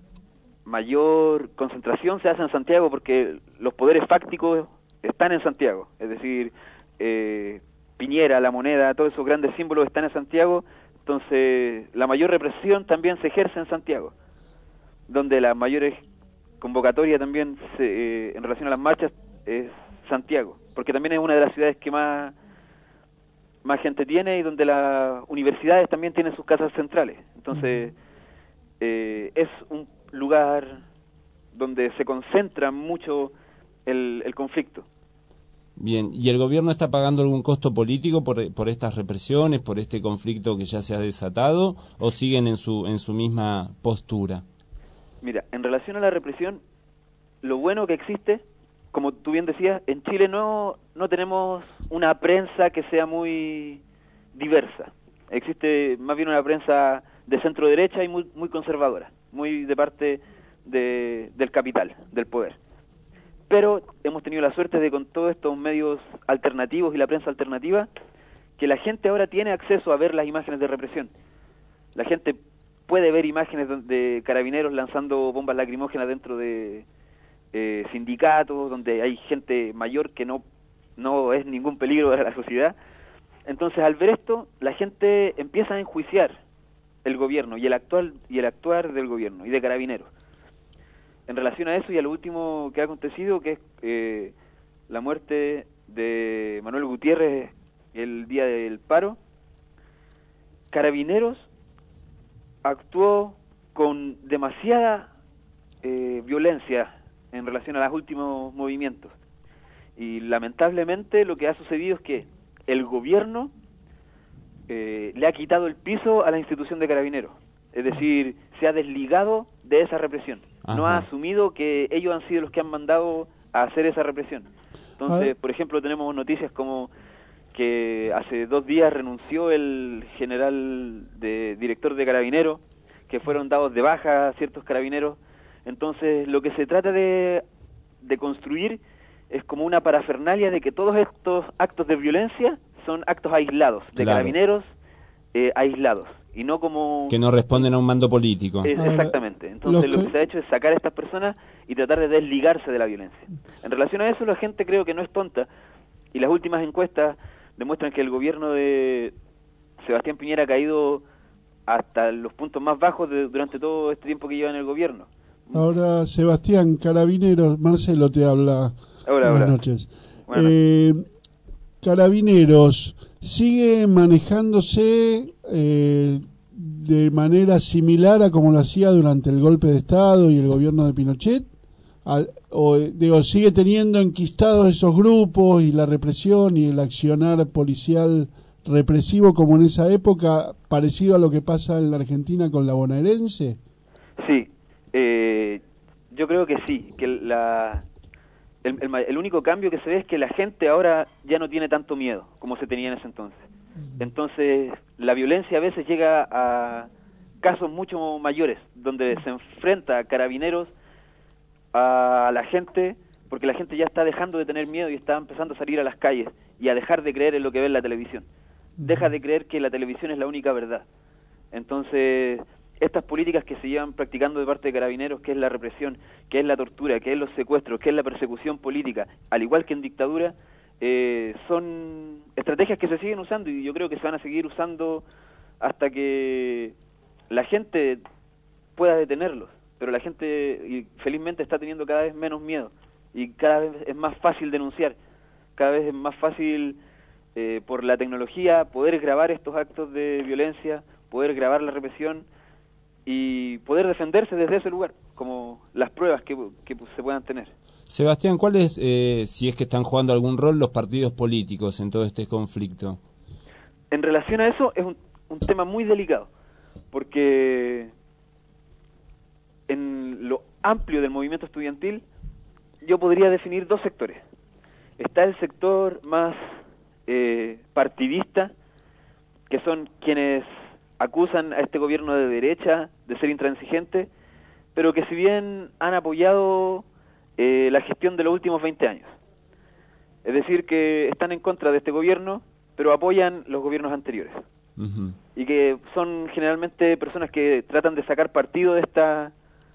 mayor concentración se hace en Santiago porque los poderes fácticos están en Santiago, es decir, eh, Piñera, La Moneda, todos esos grandes símbolos están en Santiago, entonces la mayor represión también se ejerce en Santiago, donde la mayor convocatoria también se, eh, en relación a las marchas es Santiago, porque también es una de las ciudades que más más gente tiene y donde las universidades también tienen sus casas centrales, entonces eh, es un lugar donde se concentra mucho el, el conflicto. Bien, ¿y el gobierno está pagando algún costo político por, por estas represiones, por este conflicto que ya se ha desatado, o siguen en su en su misma postura? Mira, en relación a la represión, lo bueno que existe, como tú bien decías, en Chile no no tenemos una prensa que sea muy diversa. Existe más bien una prensa de centro derecha y muy muy conservadora, muy de parte de, del capital, del poder. Pero hemos tenido la suerte de, con todos estos medios alternativos y la prensa alternativa, que la gente ahora tiene acceso a ver las imágenes de represión. La gente puede ver imágenes de carabineros lanzando bombas lacrimógenas dentro de eh, sindicatos, donde hay gente mayor que no, no es ningún peligro para la sociedad. Entonces, al ver esto, la gente empieza a enjuiciar el gobierno y el actual y el actuar del gobierno y de carabineros. En relación a eso y a lo último que ha acontecido, que es eh, la muerte de Manuel Gutiérrez el día del paro, Carabineros actuó con demasiada eh, violencia en relación a los últimos movimientos. Y lamentablemente lo que ha sucedido es que el gobierno eh, le ha quitado el piso a la institución de Carabineros. Es decir, se ha desligado de esa represión. Ajá. No ha asumido que ellos han sido los que han mandado a hacer esa represión. Entonces, por ejemplo, tenemos noticias como que hace dos días renunció el general de director de Carabineros, que fueron dados de baja a ciertos carabineros. Entonces, lo que se trata de, de construir es como una parafernalia de que todos estos actos de violencia son actos aislados, de claro. Carabineros eh, aislados. Y no como... Que no responden a un mando político. Es, exactamente. Entonces lo que se ha hecho es sacar a estas personas y tratar de desligarse de la violencia. En relación a eso, la gente creo que no es tonta. Y las últimas encuestas demuestran que el gobierno de Sebastián Piñera ha caído hasta los puntos más bajos de, durante todo este tiempo que lleva en el gobierno. Ahora, Sebastián, Carabineros, Marcelo te habla. Hola, Buenas hola. noches. Eh, Carabineros, ¿sigue manejándose eh, de manera similar a como lo hacía durante el golpe de Estado y el gobierno de Pinochet? Al, o digo, ¿sigue teniendo enquistados esos grupos y la represión y el accionar policial represivo como en esa época, parecido a lo que pasa en la Argentina con la bonaerense? Sí, eh, yo creo que sí, que la, el, el, el único cambio que se ve es que la gente ahora ya no tiene tanto miedo como se tenía en ese entonces. Entonces, la violencia a veces llega a casos mucho mayores, donde se enfrenta a carabineros a la gente, porque la gente ya está dejando de tener miedo y está empezando a salir a las calles y a dejar de creer en lo que ve en la televisión. Deja de creer que la televisión es la única verdad. Entonces, estas políticas que se llevan practicando de parte de carabineros, que es la represión, que es la tortura, que es los secuestros, que es la persecución política, al igual que en dictadura, eh, son estrategias que se siguen usando y yo creo que se van a seguir usando hasta que la gente pueda detenerlos. Pero la gente, y felizmente, está teniendo cada vez menos miedo y cada vez es más fácil denunciar, cada vez es más fácil eh, por la tecnología poder grabar estos actos de violencia, poder grabar la represión y poder defenderse desde ese lugar, como las pruebas que, que se puedan tener. Sebastián, ¿cuáles, eh, si es que están jugando algún rol, los partidos políticos en todo este conflicto? En relación a eso, es un, un tema muy delicado, porque en lo amplio del movimiento estudiantil yo podría definir dos sectores. Está el sector más eh, partidista, que son quienes acusan a este gobierno de derecha de ser intransigente, pero que si bien han apoyado eh, la gestión de los últimos veinte años. Es decir, que están en contra de este gobierno, pero apoyan los gobiernos anteriores. Uh-huh. Y que son generalmente personas que tratan de sacar partido de esta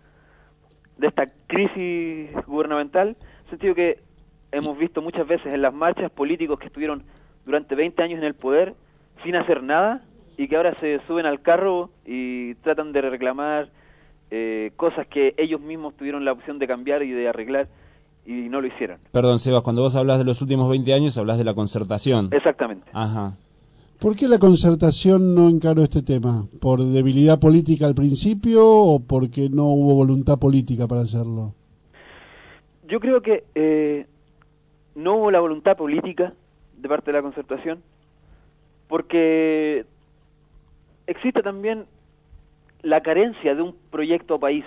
de esta crisis gubernamental, en el sentido que hemos visto muchas veces en las marchas políticos que estuvieron durante veinte años en el poder sin hacer nada y que ahora se suben al carro y tratan de reclamar eh, cosas que ellos mismos tuvieron la opción de cambiar y de arreglar y no lo hicieron. Perdón, Sebas, cuando vos hablas de los últimos veinte años, hablas de la concertación. Exactamente. Ajá. ¿Por qué la concertación no encaró este tema? ¿Por debilidad política al principio o porque no hubo voluntad política para hacerlo? Yo creo que eh, no hubo la voluntad política de parte de la concertación, porque existe también la carencia de un proyecto país.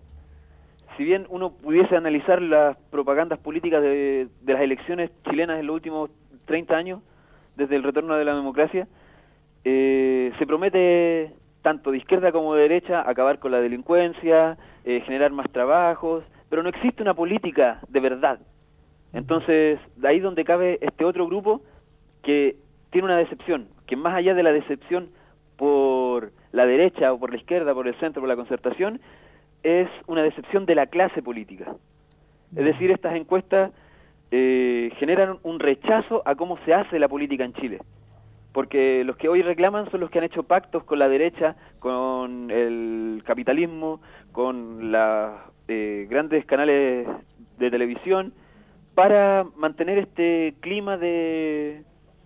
Si bien uno pudiese analizar las propagandas políticas de, de las elecciones chilenas en los últimos treinta años, desde el retorno de la democracia, eh, se promete tanto de izquierda como de derecha acabar con la delincuencia, eh, generar más trabajos, pero no existe una política de verdad. Entonces, de ahí donde cabe este otro grupo que tiene una decepción, que más allá de la decepción por la derecha o por la izquierda, por el centro, por la concertación, es una decepción de la clase política. Es decir, estas encuestas eh, generan un rechazo a cómo se hace la política en Chile, porque los que hoy reclaman son los que han hecho pactos con la derecha, con el capitalismo, con los eh, grandes canales de televisión, para mantener este clima de,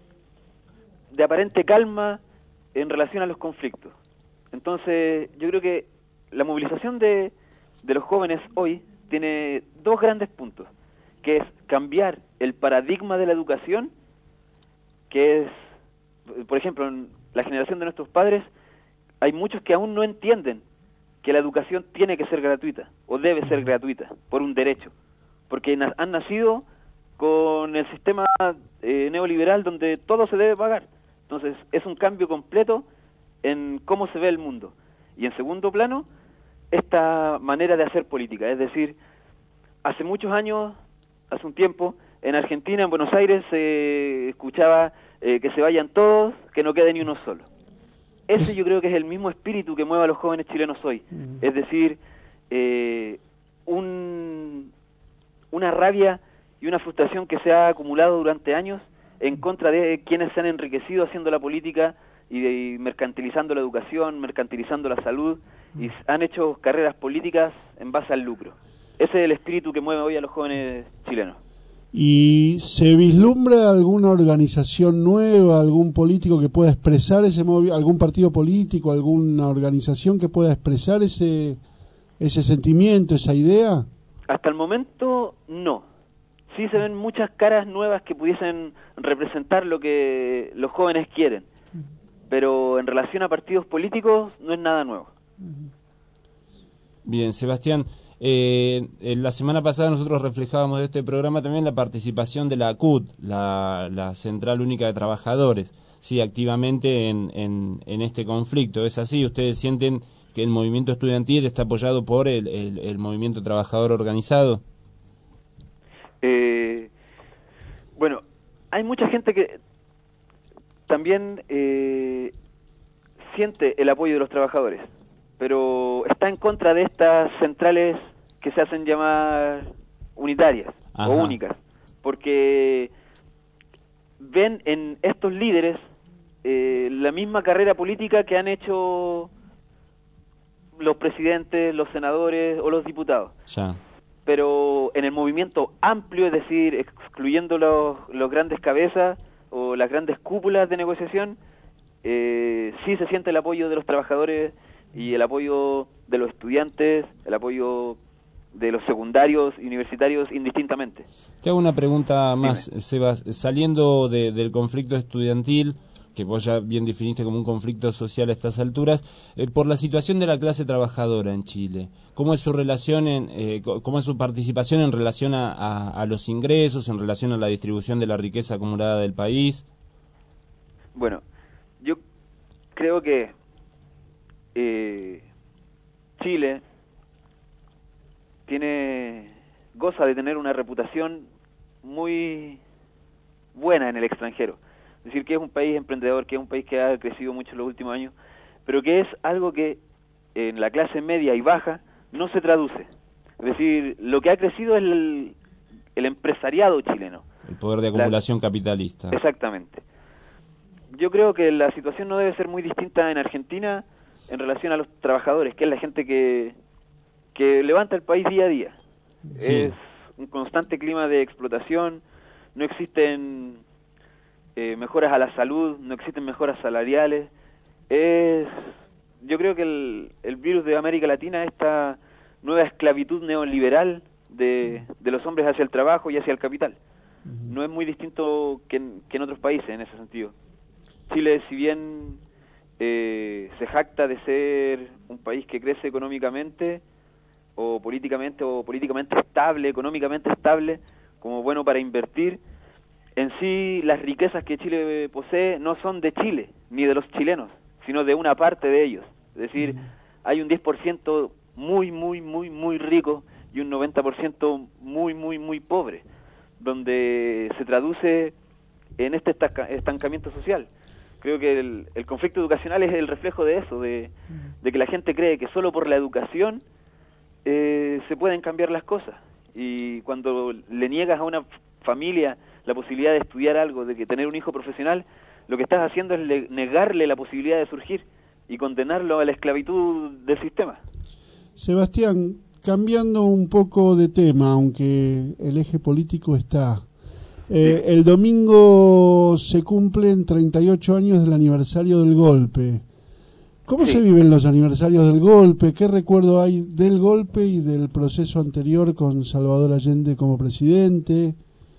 de aparente calma en relación a los conflictos. Entonces, yo creo que la movilización de, de los jóvenes hoy tiene dos grandes puntos, que es cambiar el paradigma de la educación, que es, por ejemplo, en la generación de nuestros padres, hay muchos que aún no entienden que la educación tiene que ser gratuita, o debe ser gratuita, por un derecho, porque na- han nacido con el sistema eh, neoliberal donde todo se debe pagar. Entonces, es un cambio completo en cómo se ve el mundo. Y en segundo plano, esta manera de hacer política, es decir, hace muchos años, hace un tiempo, en Argentina, en Buenos Aires, se eh, escuchaba eh, que se vayan todos, que no quede ni uno solo. Ese yo creo que es el mismo espíritu que mueve a los jóvenes chilenos hoy, es decir, eh, un, una rabia y una frustración que se ha acumulado durante años en contra de quienes se han enriquecido haciendo la política y, de, y mercantilizando la educación, mercantilizando la salud, y han hecho carreras políticas en base al lucro. Ese es el espíritu que mueve hoy a los jóvenes chilenos. ¿Y se vislumbra alguna organización nueva, algún político que pueda expresar ese movi- algún partido político, alguna organización que pueda expresar ese ese sentimiento, esa idea? Hasta el momento no. Sí se ven muchas caras nuevas que pudiesen representar lo que los jóvenes quieren, pero en relación a partidos políticos no es nada nuevo. Bien, Sebastián, eh, la semana pasada nosotros reflejábamos de este programa también la participación de la A C U T, la, la Central Única de Trabajadores, sí, activamente en, en, en este conflicto. ¿Es así? ¿Ustedes sienten que el movimiento estudiantil está apoyado por el, el, el movimiento trabajador organizado? Eh, bueno, hay mucha gente que también eh, siente el apoyo de los trabajadores, pero está en contra de estas centrales que se hacen llamar unitarias. Ajá. O únicas, porque ven en estos líderes eh, la misma carrera política que han hecho los presidentes, los senadores o los diputados. Ya. Pero en el movimiento amplio, es decir, excluyendo los, los grandes cabezas o las grandes cúpulas de negociación, eh, sí se siente el apoyo de los trabajadores y el apoyo de los estudiantes, el apoyo de los secundarios y universitarios indistintamente. Te hago una pregunta más, Dime. Sebas. Saliendo de, del conflicto estudiantil, que vos ya bien definiste como un conflicto social a estas alturas, eh, por la situación de la clase trabajadora en Chile, ¿cómo es su relación, en, eh, cómo es su participación en relación a, a, a los ingresos, en relación a la distribución de la riqueza acumulada del país? Bueno, yo creo que eh, Chile tiene goza de tener una reputación muy buena en el extranjero. Es decir, que es un país emprendedor, que es un país que ha crecido mucho en los últimos años, pero que es algo que en la clase media y baja no se traduce. Es decir, lo que ha crecido es el, el empresariado chileno. El poder de acumulación la, capitalista. Exactamente. Yo creo que la situación no debe ser muy distinta en Argentina en relación a los trabajadores, que es la gente que, que levanta el país día a día. Sí. Es un constante clima de explotación, no existen eh, mejoras a la salud, no existen mejoras salariales. Es, yo creo que el, el virus de América Latina, esta nueva esclavitud neoliberal de, de los hombres hacia el trabajo y hacia el capital. No es muy distinto que en, que en otros países en ese sentido. Chile, si bien eh, se jacta de ser un país que crece económicamente o políticamente o políticamente estable, económicamente estable, como bueno para invertir, en sí las riquezas que Chile posee no son de Chile ni de los chilenos, sino de una parte de ellos. Es decir, hay un diez por ciento muy, muy, muy, muy rico y un noventa por ciento muy, muy, muy pobre, donde se traduce en este estancamiento social. Creo que el, el conflicto educacional es el reflejo de eso, de, de que la gente cree que solo por la educación eh, se pueden cambiar las cosas. Y cuando le niegas a una familia la posibilidad de estudiar algo, de que tener un hijo profesional, lo que estás haciendo es le, negarle la posibilidad de surgir y condenarlo a la esclavitud del sistema. Sebastián, cambiando un poco de tema, aunque el eje político está... Eh, sí. El domingo se cumplen treinta y ocho años del aniversario del golpe. ¿Cómo sí. se viven los aniversarios del golpe? ¿Qué recuerdo hay del golpe y del proceso anterior con Salvador Allende como presidente?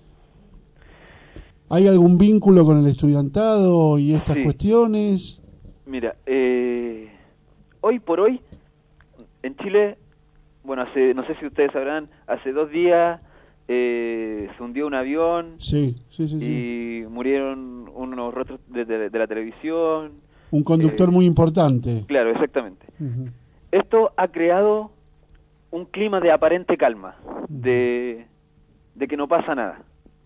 ¿Hay algún vínculo con el estudiantado y estas sí. cuestiones? Mira, eh, hoy por hoy, en Chile, bueno, hace, no sé si ustedes sabrán, hace dos días eh, se hundió un avión sí, sí, sí, y sí. murieron unos rostros de, de, de la televisión. Un conductor eh, muy importante. Claro, exactamente. Uh-huh. Esto ha creado un clima de aparente calma, uh-huh. de, de que no pasa nada.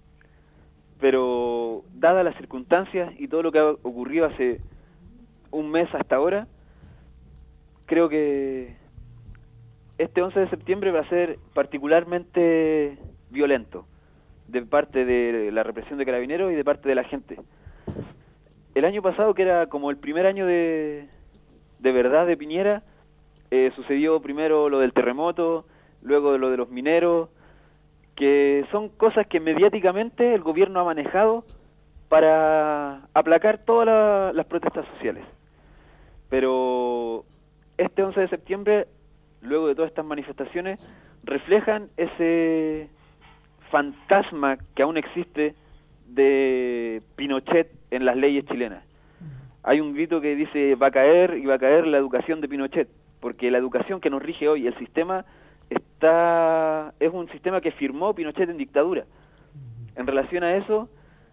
Pero, dadas las circunstancias y todo lo que ha ocurrido hace un mes hasta ahora, creo que este once de septiembre va a ser particularmente violento de parte de la represión de Carabineros y de parte de la gente. El año pasado, que era como el primer año de, de verdad de Piñera, eh, sucedió primero lo del terremoto, luego lo de los mineros, que son cosas que mediáticamente el gobierno ha manejado para aplacar todas la, las protestas sociales. Pero este once de septiembre, luego de todas estas manifestaciones, reflejan ese fantasma que aún existe de Pinochet en las leyes chilenas. Hay un grito que dice va a caer y va a caer la educación de Pinochet, porque la educación que nos rige hoy, el sistema, está es un sistema que firmó Pinochet en dictadura. En relación a eso,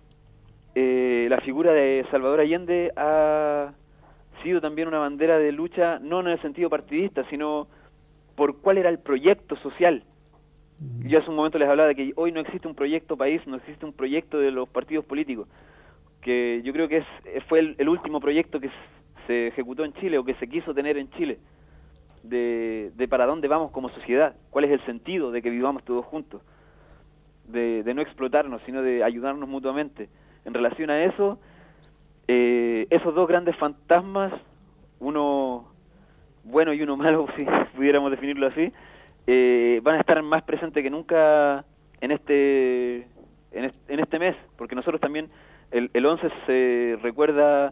eh, la figura de Salvador Allende ha sido también una bandera de lucha, no en el sentido partidista, sino por cuál era el proyecto social. Yo hace un momento les hablaba de que hoy no existe un proyecto país, no existe un proyecto de los partidos políticos, que yo creo que es fue el, el último proyecto que se ejecutó en Chile o que se quiso tener en Chile, de, de para dónde vamos como sociedad, cuál es el sentido de que vivamos todos juntos, de, de no explotarnos, sino de ayudarnos mutuamente. En relación a eso, eh, esos dos grandes fantasmas, uno bueno y uno malo, si pudiéramos definirlo así, Eh, van a estar más presentes que nunca en este, en este en este mes, porque nosotros también el, el once se recuerda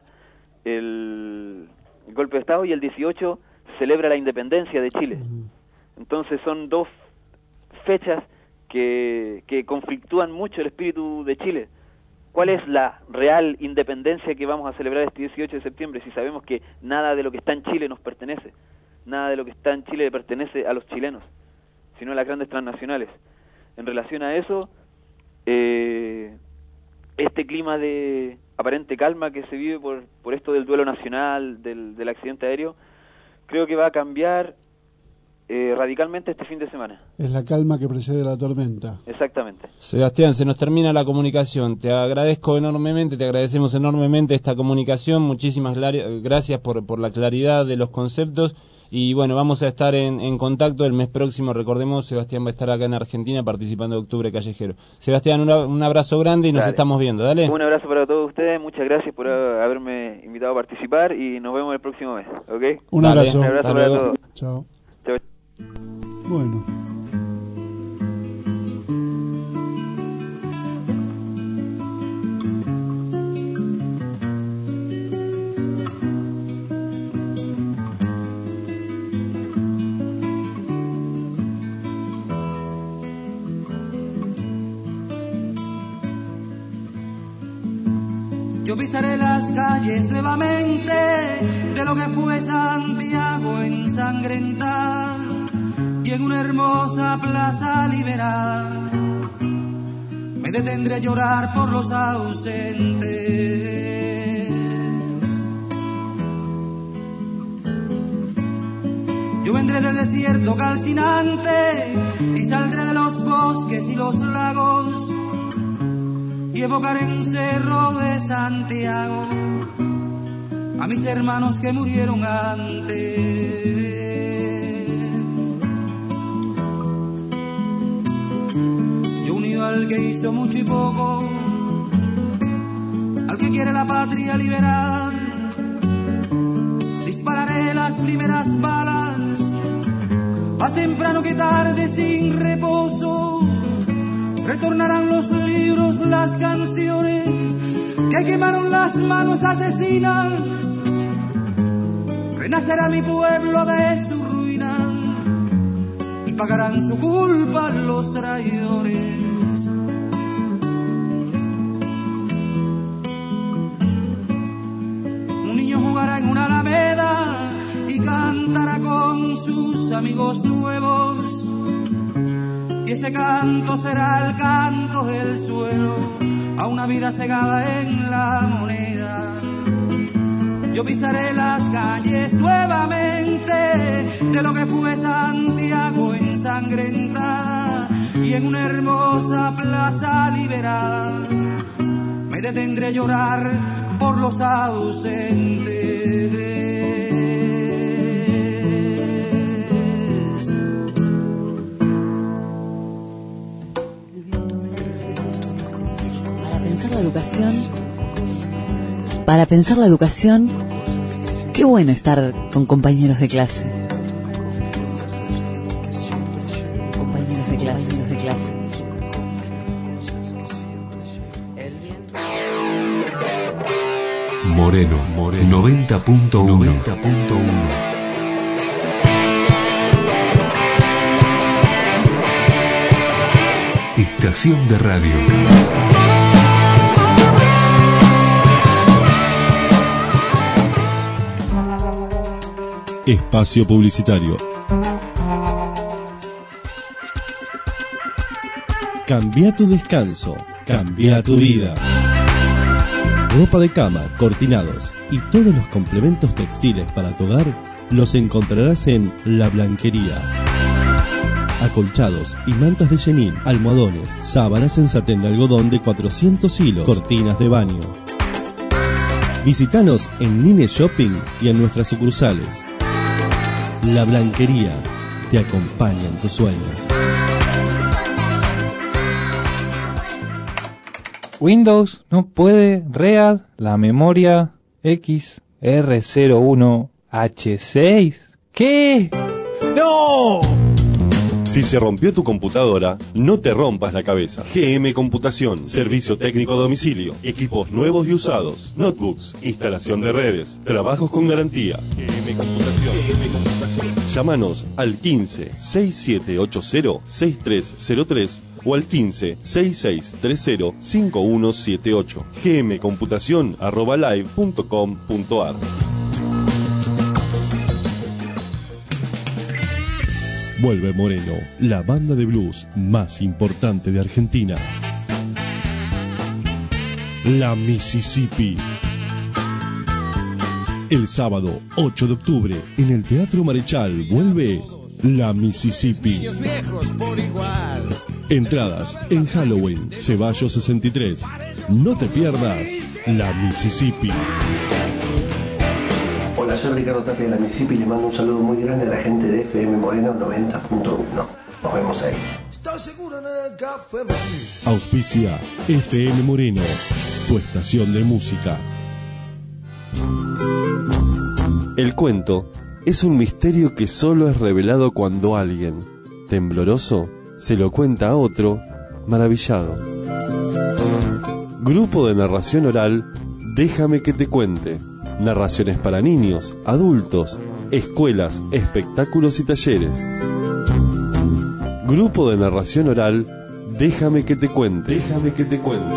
el, el golpe de Estado y el dieciocho celebra la independencia de Chile. Entonces son dos fechas que, que conflictúan mucho el espíritu de Chile. ¿Cuál es la real independencia que vamos a celebrar este dieciocho de septiembre si sabemos que nada de lo que está en Chile nos pertenece? Nada de lo que está en Chile pertenece a los chilenos, sino a las grandes transnacionales. En relación a eso, eh, este clima de aparente calma que se vive por, por esto del duelo nacional, del, del accidente aéreo, creo que va a cambiar eh, radicalmente este fin de semana. Es la calma que precede la tormenta. Exactamente. Sebastián, se nos termina la comunicación. Te agradezco enormemente, te agradecemos enormemente esta comunicación. Muchísimas gracias por, por la claridad de los conceptos. Y bueno, vamos a estar en, en contacto el mes próximo. Recordemos, Sebastián va a estar acá en Argentina participando de Octubre Callejero. Sebastián, un, un abrazo grande y nos Dale. estamos viendo. Dale. Un abrazo para todos ustedes. Muchas gracias por uh, haberme invitado a participar y nos vemos el próximo mes. ¿Okay? Un Dale. abrazo. Un abrazo Hasta para luego. todos. Chao. Chao. Bueno. Yo pisaré las calles nuevamente de lo que fue Santiago ensangrentada y en una hermosa plaza liberal me detendré a llorar por los ausentes. Yo vendré del desierto calcinante y saldré de los bosques y los lagos y evocaré en Cerro de Santiago a mis hermanos que murieron antes. Yo unido al que hizo mucho y poco, al que quiere la patria liberal, dispararé las primeras balas, más temprano que tarde sin reposo. Retornarán los libros, las canciones que quemaron las manos asesinas. Renacerá mi pueblo de su ruina y pagarán su culpa los traidores. Un niño jugará en una alameda y cantará con sus amigos nuevos. Y ese canto será el canto del suelo a una vida cegada en la moneda. Yo pisaré las calles nuevamente de lo que fue Santiago ensangrentada y en una hermosa plaza liberada me detendré a llorar por los ausentes. La educación, para pensar la educación, qué bueno estar con compañeros de clase. Compañeros de clase, de clase. Moreno, Moreno, noventa punto uno. Estación de radio. Espacio publicitario. Cambia tu descanso, cambia tu vida. Ropa de cama, cortinados y todos los complementos textiles para tu hogar los encontrarás en La Blanquería. Acolchados y mantas de chenín, almohadones, sábanas en satén de algodón de cuatrocientos hilos, cortinas de baño. Visítanos en Nine Shopping y en nuestras sucursales. La Blanquería te acompaña en tus sueños. Windows no puede read la memoria X R cero uno H seis. ¿Qué? ¡No! Si se rompió tu computadora, no te rompas la cabeza. G M Computación, servicio técnico a domicilio, equipos nuevos y usados, notebooks, instalación de redes, trabajos con garantía. G M Computación. G M Computación. Llámanos al quince, sesenta y siete ochenta, sesenta y tres cero tres o al quince, sesenta y seis treinta, cincuenta y uno setenta y ocho. gmcomputación arroba live punto com punto ar. Vuelve Moreno, la banda de blues más importante de Argentina. La Mississippi. El sábado ocho de octubre en el Teatro Marechal vuelve La Mississippi. Entradas en Halloween, Ceballos sesenta y tres. No te pierdas La Mississippi. Hola, soy Ricardo Tapia de La Mississippi y le mando un saludo muy grande a la gente de F M Moreno noventa punto uno. Nos vemos ahí. Auspicia F M Moreno, tu estación de música. El cuento es un misterio que solo es revelado cuando alguien, tembloroso, se lo cuenta a otro, maravillado. Grupo de narración oral, Déjame que te cuente. Narraciones para niños, adultos, escuelas, espectáculos y talleres. Grupo de narración oral, Déjame que te cuente. Déjame que te cuente.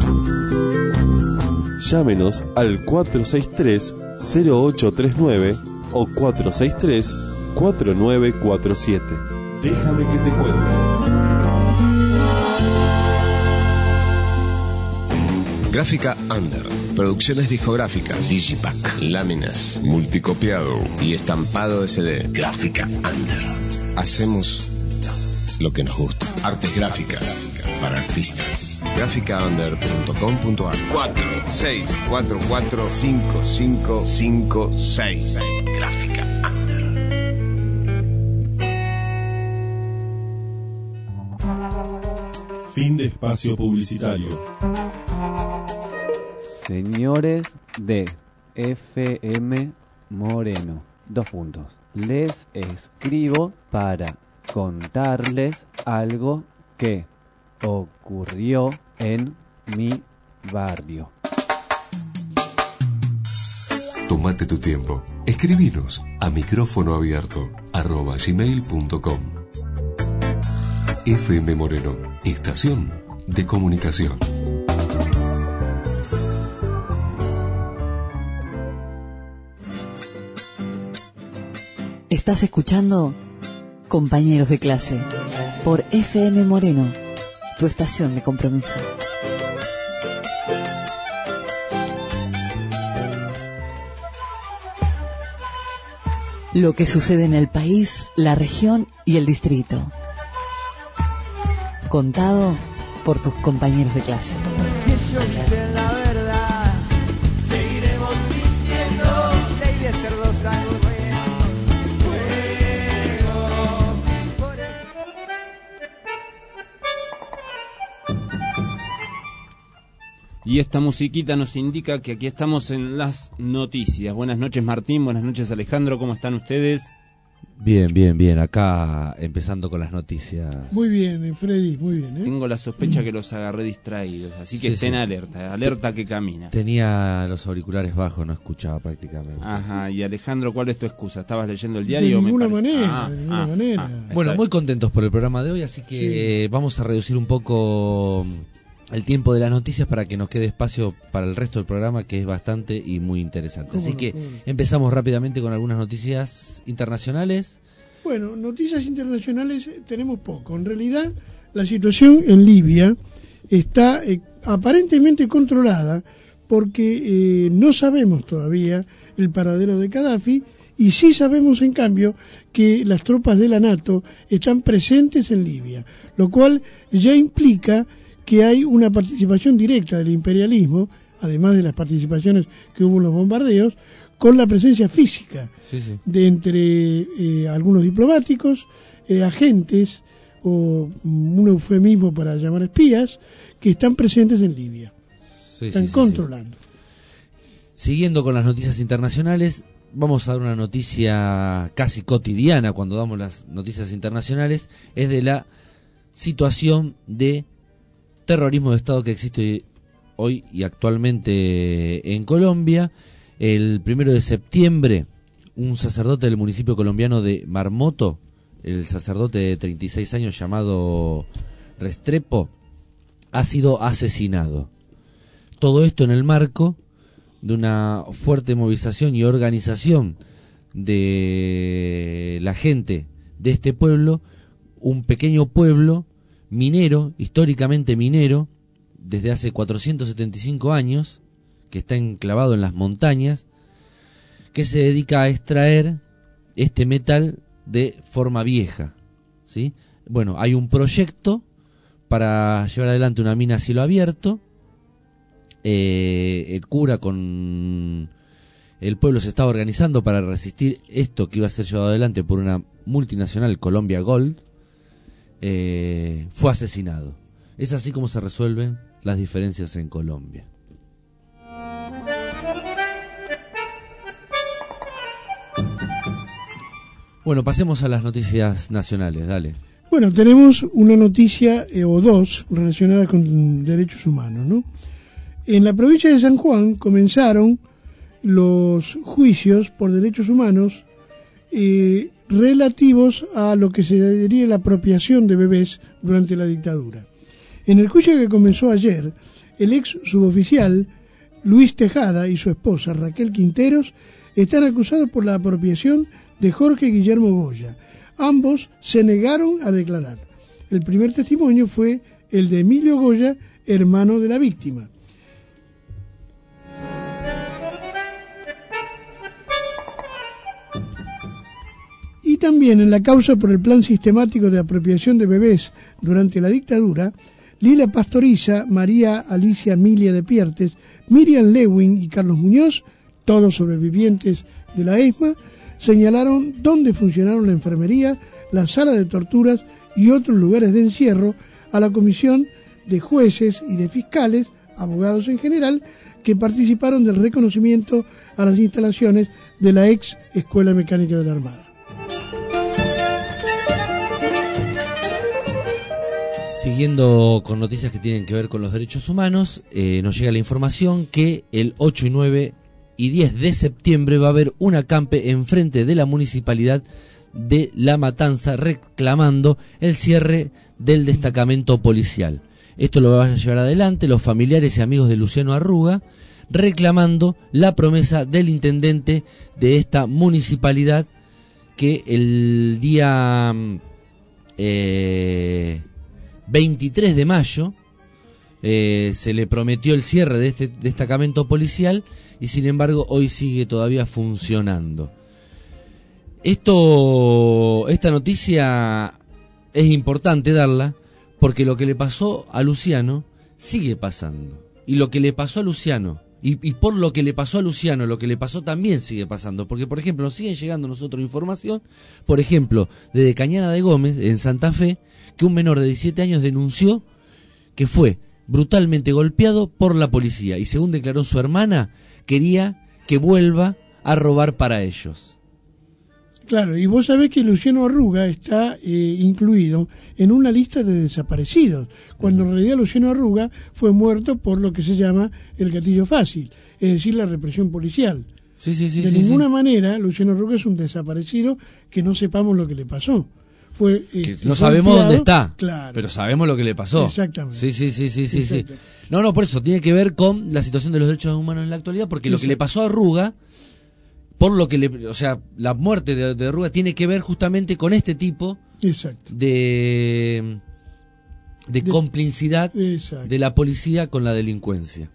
Llámenos al cuatro seis tres, cero ocho tres nueve o cuatro seis tres, cuatro nueve cuatro siete. Déjame que te cuente. Gráfica Under. Producciones discográficas, Digipack, láminas, multicopiado y estampado S D. Gráfica Under. Hacemos lo que nos gusta. Artes gráficas para artistas. gráfica under punto com punto ar. cuatro seis cuatro cuatro cinco cinco cinco seis. Gráfica Under. Fin de espacio publicitario. Señores de F M Moreno, dos puntos. Les escribo para contarles algo que ocurrió en mi barrio. Tómate tu tiempo. Escribinos a micrófono abierto arroba gmail punto com. F M Moreno, estación de comunicación. Estás escuchando Compañeros de Clase por F M Moreno, tu estación de compromiso. Lo que sucede en el país, la región y el distrito. Contado por tus compañeros de clase. Si ellos dicen la verdad, seguiremos mintiendo. Ley de cerdos aburridos, fuego. Y esta musiquita nos indica que aquí estamos en las noticias. Buenas noches, Martín. Buenas noches, Alejandro. ¿Cómo están ustedes? Bien, bien, bien. Acá empezando con las noticias. Muy bien, Freddy, muy bien. ¿eh? Tengo la sospecha que los agarré distraídos, así que Sí, estén sí. alerta, alerta que camina. Tenía los auriculares bajos, no escuchaba prácticamente. Ajá, y Alejandro, ¿cuál es tu excusa? ¿Estabas leyendo el diario? De Me ninguna parece? manera, Ah, de ninguna ah, manera. ah, Bueno, está muy contentos por el programa de hoy, así que Sí. eh, vamos a reducir un poco el tiempo de las noticias para que nos quede espacio para el resto del programa, que es bastante y muy interesante. Así no, que no. empezamos rápidamente con algunas noticias internacionales. Bueno, noticias internacionales tenemos poco. En realidad, la situación en Libia está eh, aparentemente controlada porque eh, no sabemos todavía el paradero de Gaddafi y sí sabemos, en cambio, que las tropas de la NATO están presentes en Libia, lo cual ya implica que hay una participación directa del imperialismo, además de las participaciones que hubo en los bombardeos, con la presencia física sí, sí. de entre eh, algunos diplomáticos, eh, agentes, o un eufemismo para llamar espías, que están presentes en Libia. Sí, están sí, sí, controlando. Sí. Siguiendo con las noticias internacionales, vamos a dar una noticia casi cotidiana cuando damos las noticias internacionales, es de la situación de terrorismo de Estado que existe hoy y actualmente en Colombia. El primero de septiembre, un sacerdote del municipio colombiano de Marmoto, el sacerdote de treinta y seis años llamado Restrepo, ha sido asesinado. Todo esto en el marco de una fuerte movilización y organización de la gente de este pueblo, un pequeño pueblo minero, históricamente minero, desde hace cuatrocientos setenta y cinco años, que está enclavado en las montañas, que se dedica a extraer este metal de forma vieja, ¿sí? Bueno, hay un proyecto para llevar adelante una mina a cielo abierto. Eh, el cura con el pueblo se estaba organizando para resistir esto que iba a ser llevado adelante por una multinacional, Colombia Gold. Eh, fue asesinado. Es así como se resuelven las diferencias en Colombia. Bueno, pasemos a las noticias nacionales, dale. Bueno, tenemos una noticia eh, o dos relacionadas con derechos humanos, ¿no? En la provincia de San Juan comenzaron los juicios por derechos humanos eh, relativos a lo que se diría la apropiación de bebés durante la dictadura. En el juicio que comenzó ayer, el ex suboficial Luis Tejada y su esposa Raquel Quinteros están acusados por la apropiación de Jorge Guillermo Goya. Ambos se negaron a declarar. El primer testimonio fue el de Emilio Goya, hermano de la víctima. Y también en la causa por el plan sistemático de apropiación de bebés durante la dictadura, Lila Pastoriza, María Alicia Emilia de Piertes, Miriam Lewin y Carlos Muñoz, todos sobrevivientes de la ESMA, señalaron dónde funcionaron la enfermería, la sala de torturas y otros lugares de encierro a la comisión de jueces y de fiscales, abogados en general, que participaron del reconocimiento a las instalaciones de la ex Escuela Mecánica de la Armada. Siguiendo con noticias que tienen que ver con los derechos humanos, eh, nos llega la información que el ocho y nueve y diez de septiembre va a haber un acampe enfrente de la municipalidad de La Matanza reclamando el cierre del destacamento policial. Esto lo van a llevar adelante los familiares y amigos de Luciano Arruga, reclamando la promesa del intendente de esta municipalidad que el día eh, veintitrés de mayo eh, se le prometió el cierre de este destacamento policial y sin embargo hoy sigue todavía funcionando. Esto, esta noticia es importante darla porque lo que le pasó a Luciano sigue pasando. Y lo que le pasó a Luciano, y, y por lo que le pasó a Luciano, lo que le pasó también sigue pasando. Porque, por ejemplo, nos siguen llegando a nosotros información, por ejemplo, desde Cañada de Gómez, en Santa Fe, que un menor de diecisiete años denunció que fue brutalmente golpeado por la policía. Y según declaró su hermana, quería que vuelva a robar para ellos. Claro, y vos sabés que Luciano Arruga está eh, incluido en una lista de desaparecidos, cuando en realidad Luciano Arruga fue muerto por lo que se llama el gatillo fácil, es decir, la represión policial. Sí, sí, sí, de sí, ninguna sí. manera Luciano Arruga es un desaparecido que no sepamos lo que le pasó. fue este, no sabemos golpeado. dónde está, Claro. pero sabemos lo que le pasó. Exactamente. Sí, sí, sí, sí, sí, sí. Exacto. No, no, por eso tiene que ver con la situación de los derechos humanos en la actualidad, porque lo que le pasó a Ruga, por lo que le, o sea, la muerte de, de Ruga tiene que ver justamente con este tipo Exacto. de de, de complicidad exacto. de la policía con la delincuencia.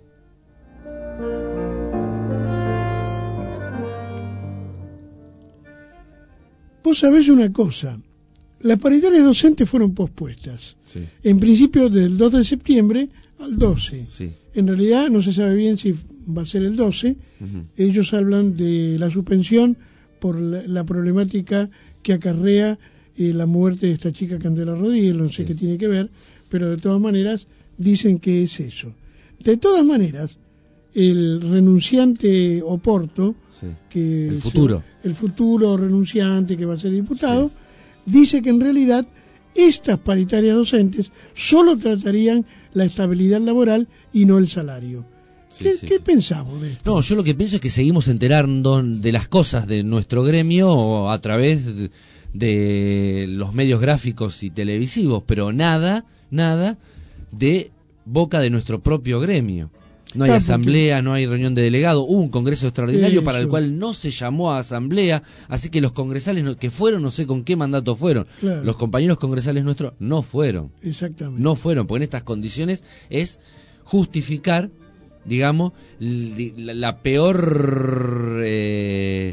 Vos sabés una cosa, las paritarias docentes fueron pospuestas. Sí. En principio del dos de septiembre al doce. Sí. En realidad no se sabe bien si va a ser el doce. Uh-huh. Ellos hablan de la suspensión por la, la problemática que acarrea eh, la muerte de esta chica Candela Rodríguez, no sé sí. qué tiene que ver, pero de todas maneras dicen que es eso. De todas maneras, el renunciante Oporto, sí. que el futuro, se, el futuro renunciante que va a ser diputado, sí. dice que en realidad estas paritarias docentes solo tratarían la estabilidad laboral y no el salario. Sí, ¿Qué, sí, ¿qué sí. pensamos de esto? No, yo lo que pienso es que seguimos enterando de las cosas de nuestro gremio a través de, de los medios gráficos y televisivos, pero nada, nada de boca de nuestro propio gremio. No hay ah, asamblea, no hay reunión de delegados, hubo un congreso extraordinario Eso. para el cual no se llamó a asamblea, así que los congresales no, que fueron, no sé con qué mandato fueron, claro. los compañeros congresales nuestros no fueron. Exactamente. No fueron, porque en estas condiciones es justificar, digamos, la, la peor... Eh,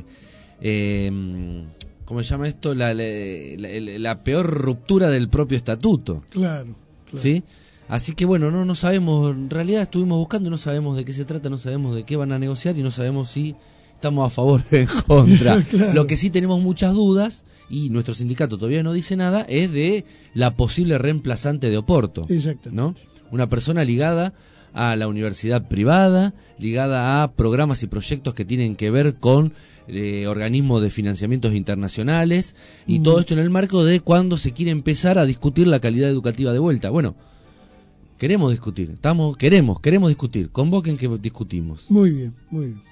eh, ¿Cómo se llama esto? La, la, la, la peor ruptura del propio estatuto. Claro, claro. ¿Sí? Así que bueno, no no sabemos, en realidad estuvimos buscando, no sabemos de qué se trata, no sabemos de qué van a negociar y no sabemos si estamos a favor o en contra. Claro. Lo que sí tenemos muchas dudas, y nuestro sindicato todavía no dice nada, es de la posible reemplazante de Oporto. Exacto. ¿No? Una persona ligada a la universidad privada, ligada a programas y proyectos que tienen que ver con eh, organismos de financiamientos internacionales, y mm. todo esto en el marco de cuando se quiere empezar a discutir la calidad educativa de vuelta. Bueno, queremos discutir, estamos, queremos, queremos discutir, convoquen que discutimos. Muy bien, muy bien.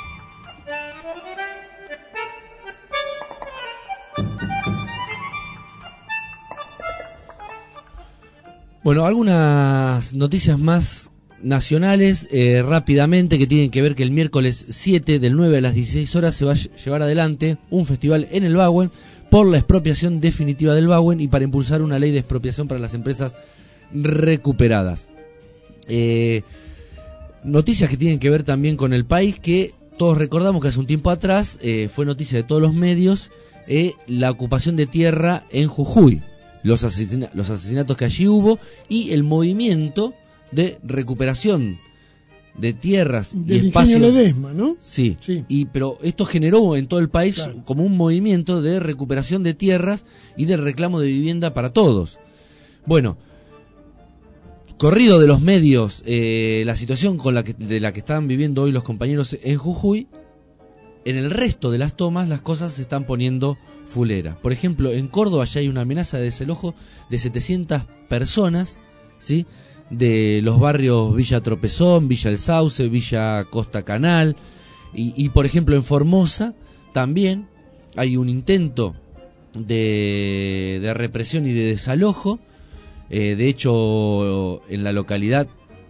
Bueno, algunas noticias más nacionales, eh, rápidamente, que tienen que ver que el miércoles siete del nueve a las dieciséis horas se va a llevar adelante un festival en el Bahuen por la expropiación definitiva del Bahuen y para impulsar una ley de expropiación para las empresas recuperadas. Eh, noticias que tienen que ver también con el país, que todos recordamos que hace un tiempo atrás eh, fue noticia de todos los medios eh, la ocupación de tierra en Jujuy, los, asesina- los asesinatos que allí hubo y el movimiento de recuperación de tierras de y espacios. Ledesma, ¿no? Sí, sí. Y, pero esto generó en todo el país claro. como un movimiento de recuperación de tierras y de reclamo de vivienda para todos. Bueno, corrido de los medios, eh, la situación con la que, de la que están viviendo hoy los compañeros en Jujuy, en el resto de las tomas las cosas se están poniendo fuleras. Por ejemplo, en Córdoba ya hay una amenaza de desalojo de setecientas personas, ¿sí? De los barrios Villa Tropezón, Villa El Sauce, Villa Costa Canal, y, y por ejemplo en Formosa también hay un intento de, de represión y de desalojo. Eh, de hecho, en la localidad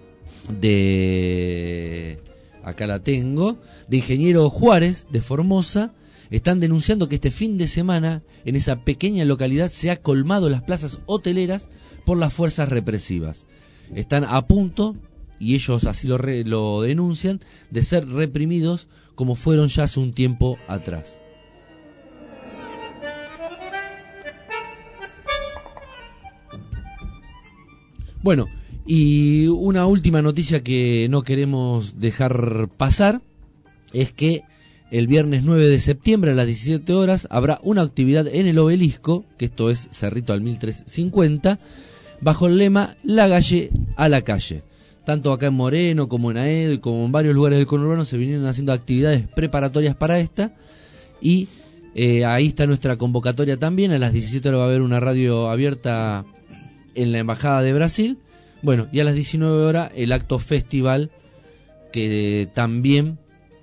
de, acá la tengo, de Ingeniero Juárez, de Formosa, están denunciando que este fin de semana en esa pequeña localidad se ha colmado las plazas hoteleras por las fuerzas represivas. Están a punto, y ellos así lo, re, lo denuncian, de ser reprimidos como fueron ya hace un tiempo atrás. Bueno, y una última noticia que no queremos dejar pasar es que el viernes nueve de septiembre a las diecisiete horas habrá una actividad en el Obelisco, que esto es Cerrito al mil trescientos cincuenta, bajo el lema La Calle a la Calle. Tanto acá en Moreno como en Aedo como en varios lugares del conurbano se vinieron haciendo actividades preparatorias para esta, y eh, ahí está nuestra convocatoria también. A las diecisiete horas va a haber una radio abierta en la Embajada de Brasil. Bueno, y a las diecinueve horas el acto festival que eh, también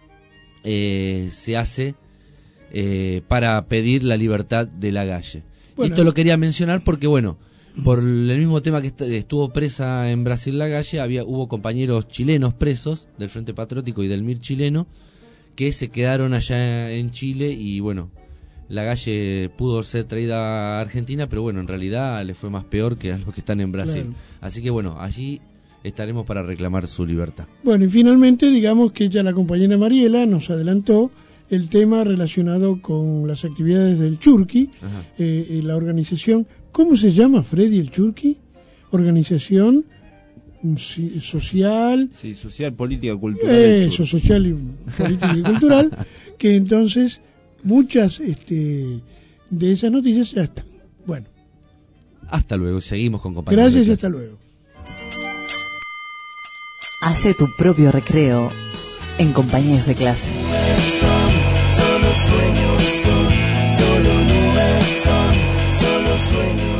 eh, se hace eh, para pedir la libertad de Lagalle. Bueno, y esto lo quería mencionar porque, bueno, por el mismo tema que est- estuvo presa en Brasil Lagalle, había hubo compañeros chilenos presos del Frente Patriótico y del M I R chileno que se quedaron allá en Chile y, bueno, Lagalle pudo ser traída a Argentina, pero bueno, en realidad le fue más peor que a los que están en Brasil. Claro. Así que bueno, allí estaremos para reclamar su libertad. Bueno, y finalmente, digamos que ya la compañera Mariela nos adelantó el tema relacionado con las actividades del Churqui, eh, eh, la organización, ¿cómo se llama, Freddy, el Churqui? Organización mm, sí, social... Sí, social, política, cultural. Eso, social, y, política y cultural, que entonces muchas este, de esas noticias ya están. Bueno. Hasta luego, seguimos con compañeros. Gracias y hasta luego. Hace tu propio recreo en compañeros de clase. Son solo sueños, son solo nubes, son solo sueños.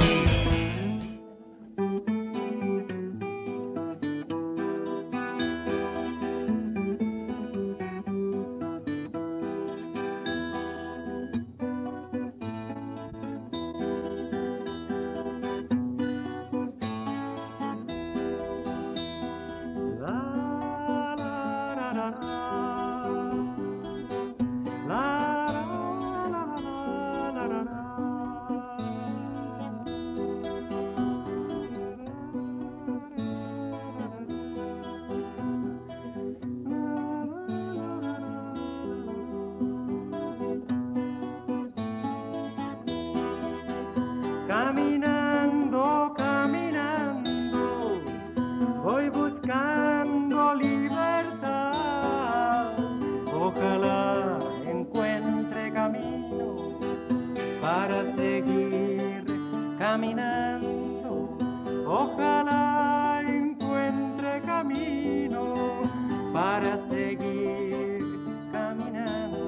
Caminando, caminando, voy buscando libertad. Ojalá encuentre camino para seguir caminando. Ojalá encuentre camino para seguir caminando.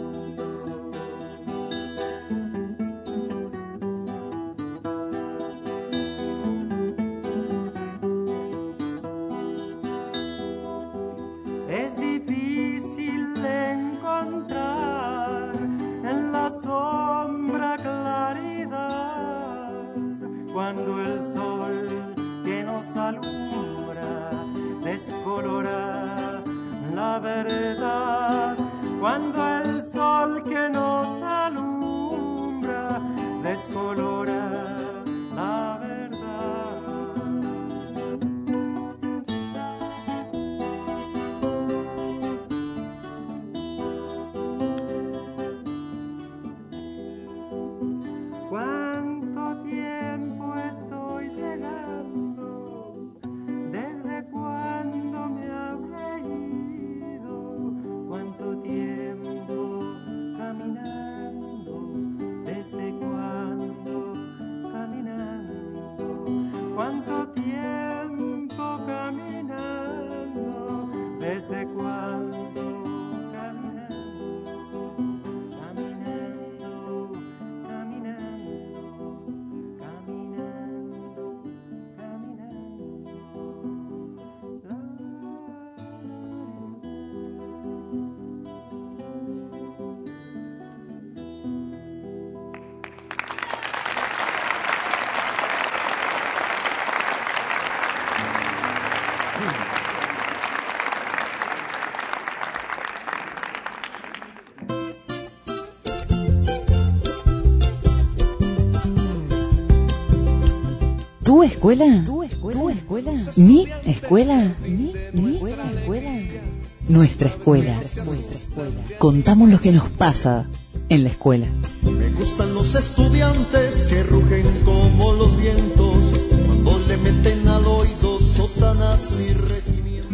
Es difícil encontrar en la sombra claridad cuando el sol que nos alumbra descolora la verdad. Cuando el sol que nos alumbra descolora la verdad. ¿Cuánto tiempo estoy llegando? ¿Desde cuándo me habré ido? ¿Cuánto tiempo caminando? ¿Desde cuándo caminando? ¿Cuánto tiempo caminando? ¿Desde cuándo caminando? Caminando, caminando, caminando, caminando. ¿Tu escuela? ¿Tu escuela? ¿Mi escuela? ¿Mi, mi escuela? Nuestra escuela. Contamos lo que nos pasa en la escuela. Me gustan los estudiantes que rugen como los vientos cuando le meten al oído sotanas y regimientos.